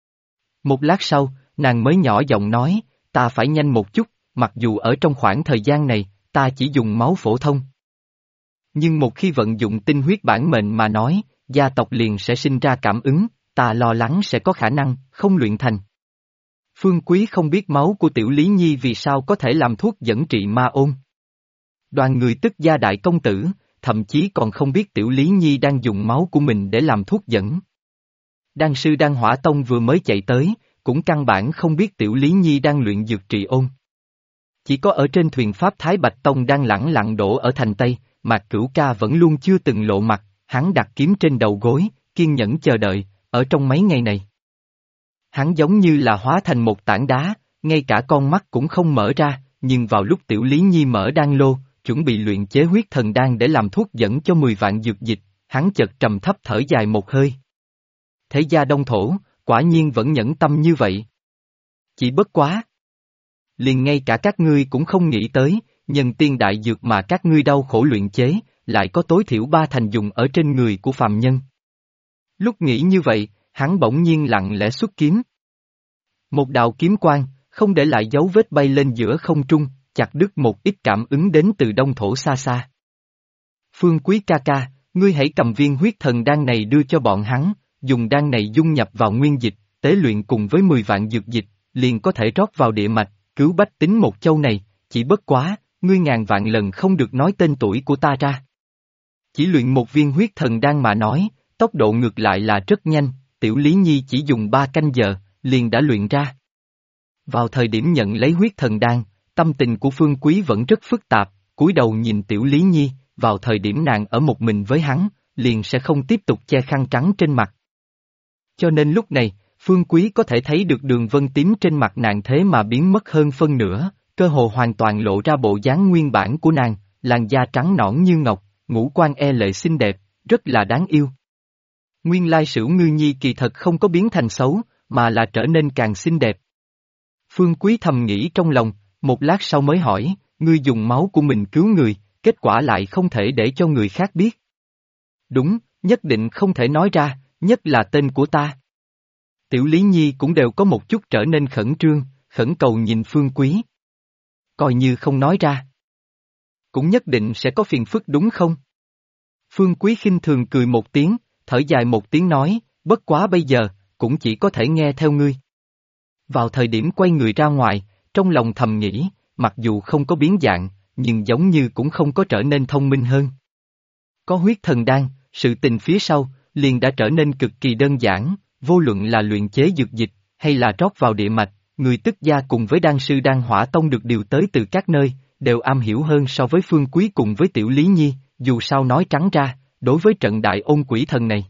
Một lát sau, nàng mới nhỏ giọng nói, ta phải nhanh một chút, mặc dù ở trong khoảng thời gian này, ta chỉ dùng máu phổ thông. Nhưng một khi vận dụng tinh huyết bản mệnh mà nói, gia tộc liền sẽ sinh ra cảm ứng, ta lo lắng sẽ có khả năng, không luyện thành. Phương Quý không biết máu của Tiểu Lý Nhi vì sao có thể làm thuốc dẫn trị ma ôn. Đoàn người tức gia đại công tử, thậm chí còn không biết Tiểu Lý Nhi đang dùng máu của mình để làm thuốc dẫn. Đan sư Đan Hỏa Tông vừa mới chạy tới, cũng căn bản không biết Tiểu Lý Nhi đang luyện dược trị ôn. Chỉ có ở trên thuyền Pháp Thái Bạch Tông đang lẳng lặng đổ ở thành Tây, Mạc Cửu Ca vẫn luôn chưa từng lộ mặt, hắn đặt kiếm trên đầu gối, kiên nhẫn chờ đợi, ở trong mấy ngày này. Hắn giống như là hóa thành một tảng đá, ngay cả con mắt cũng không mở ra, nhưng vào lúc Tiểu Lý Nhi mở đan lô, chuẩn bị luyện chế huyết thần đan để làm thuốc dẫn cho 10 vạn dược dịch, hắn chợt trầm thấp thở dài một hơi. Thế gia đông thổ, quả nhiên vẫn nhẫn tâm như vậy. Chỉ bất quá. Liền ngay cả các ngươi cũng không nghĩ tới, nhân tiên đại dược mà các ngươi đau khổ luyện chế, lại có tối thiểu 3 thành dùng ở trên người của phàm nhân. Lúc nghĩ như vậy, hắn bỗng nhiên lặng lẽ xuất kiếm. Một đạo kiếm quang, không để lại dấu vết bay lên giữa không trung, chặt đứt một ít cảm ứng đến từ đông thổ xa xa. Phương Quý ca ca, ngươi hãy cầm viên huyết thần đan này đưa cho bọn hắn, dùng đan này dung nhập vào nguyên dịch, tế luyện cùng với 10 vạn dược dịch, liền có thể rót vào địa mạch, cứu bách tính một châu này, chỉ bất quá, ngươi ngàn vạn lần không được nói tên tuổi của ta ra. Chỉ luyện một viên huyết thần đan mà nói, tốc độ ngược lại là rất nhanh, Tiểu Lý Nhi chỉ dùng 3 canh giờ, liền đã luyện ra. Vào thời điểm nhận lấy huyết thần đan, tâm tình của Phương Quý vẫn rất phức tạp, cúi đầu nhìn Tiểu Lý Nhi, vào thời điểm nàng ở một mình với hắn, liền sẽ không tiếp tục che khăn trắng trên mặt. Cho nên lúc này, Phương Quý có thể thấy được đường vân tím trên mặt nàng thế mà biến mất hơn phân nửa, cơ hồ hoàn toàn lộ ra bộ dáng nguyên bản của nàng, làn da trắng nõn như ngọc, ngũ quan e lệ xinh đẹp, rất là đáng yêu. Nguyên lai Sửu Ngư Nhi kỳ thật không có biến thành xấu, mà là trở nên càng xinh đẹp. Phương Quý thầm nghĩ trong lòng, một lát sau mới hỏi, ngươi dùng máu của mình cứu người, kết quả lại không thể để cho người khác biết. Đúng, nhất định không thể nói ra, nhất là tên của ta. Tiểu Lý Nhi cũng đều có một chút trở nên khẩn trương, khẩn cầu nhìn Phương Quý. coi như không nói ra. Cũng nhất định sẽ có phiền phức đúng không? Phương Quý khinh thường cười một tiếng, thở dài một tiếng nói, bất quá bây giờ, cũng chỉ có thể nghe theo ngươi. Vào thời điểm quay người ra ngoài, trong lòng thầm nghĩ, mặc dù không có biến dạng, nhưng giống như cũng không có trở nên thông minh hơn. Có huyết thần đan, sự tình phía sau, liền đã trở nên cực kỳ đơn giản, vô luận là luyện chế dược dịch, hay là rót vào địa mạch, người tức gia cùng với đan sư đan hỏa tông được điều tới từ các nơi, đều am hiểu hơn so với Phương Quý cùng với Tiểu Lý Nhi, dù sao nói trắng ra, đối với trận đại ôn quỷ thần này.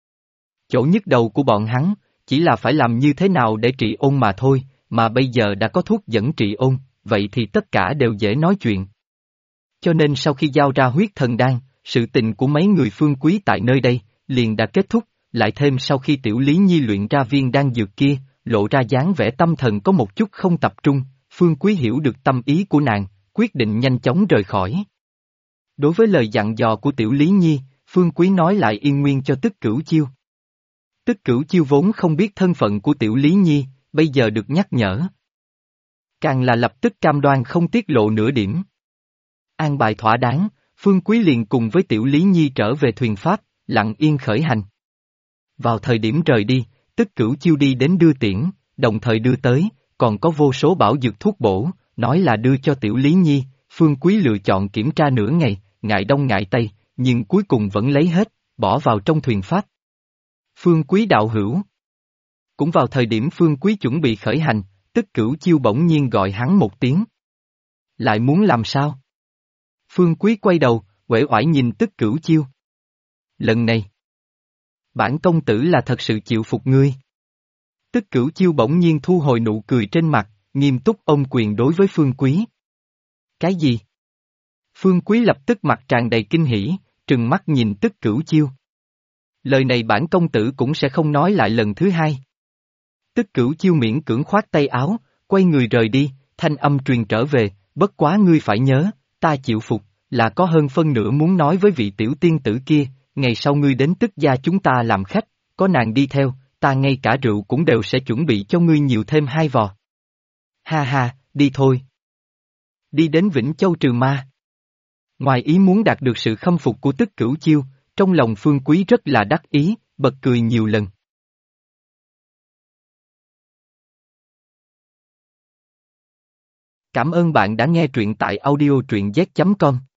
Chỗ nhức đầu của bọn hắn, chỉ là phải làm như thế nào để trị ôn mà thôi, mà bây giờ đã có thuốc dẫn trị ôn, vậy thì tất cả đều dễ nói chuyện. Cho nên sau khi giao ra huyết thần đan, sự tình của mấy người Phương Quý tại nơi đây, liền đã kết thúc, lại thêm sau khi Tiểu Lý Nhi luyện ra viên đan dược kia, lộ ra dáng vẻ tâm thần có một chút không tập trung, Phương Quý hiểu được tâm ý của nàng, quyết định nhanh chóng rời khỏi. Đối với lời dặn dò của Tiểu Lý Nhi, Phương Quý nói lại yên nguyên cho Tức Cửu Chiêu. Tức Cửu Chiêu vốn không biết thân phận của Tiểu Lý Nhi, bây giờ được nhắc nhở. Càng là lập tức cam đoan không tiết lộ nửa điểm. An bài thỏa đáng, Phương Quý liền cùng với Tiểu Lý Nhi trở về thuyền Pháp, lặng yên khởi hành. Vào thời điểm rời đi, Tức Cửu Chiêu đi đến đưa tiễn, đồng thời đưa tới, còn có vô số bảo dược thuốc bổ, nói là đưa cho Tiểu Lý Nhi, Phương Quý lựa chọn kiểm tra nửa ngày, ngại đông ngại tây, nhưng cuối cùng vẫn lấy hết, bỏ vào trong thuyền Pháp. Phương Quý đạo hữu. Cũng vào thời điểm Phương Quý chuẩn bị khởi hành, Tức Cửu Chiêu bỗng nhiên gọi hắn một tiếng. Lại muốn làm sao? Phương Quý quay đầu, uể oải nhìn Tức Cửu Chiêu. Lần này, bản công tử là thật sự chịu phục ngươi. Tức Cửu Chiêu bỗng nhiên thu hồi nụ cười trên mặt, nghiêm túc ôm quyền đối với Phương Quý. Cái gì? Phương Quý lập tức mặt tràn đầy kinh hỉ, trừng mắt nhìn Tức Cửu Chiêu. Lời này bản công tử cũng sẽ không nói lại lần thứ hai. Tức Cửu Chiêu miễn cưỡng khoát tay áo, quay người rời đi, thanh âm truyền trở về, bất quá ngươi phải nhớ, ta chịu phục, là có hơn phân nửa muốn nói với vị tiểu tiên tử kia, ngày sau ngươi đến Tức gia chúng ta làm khách, có nàng đi theo, ta ngay cả rượu cũng đều sẽ chuẩn bị cho ngươi nhiều thêm 2 vò. Ha ha, đi thôi. Đi đến Vĩnh Châu trừ ma. Ngoài ý muốn đạt được sự khâm phục của Tức Cửu Chiêu, trong lòng Phương Quý rất là đắc ý, bật cười nhiều lần. Cảm ơn bạn đã nghe truyện tại audio truyện z.com.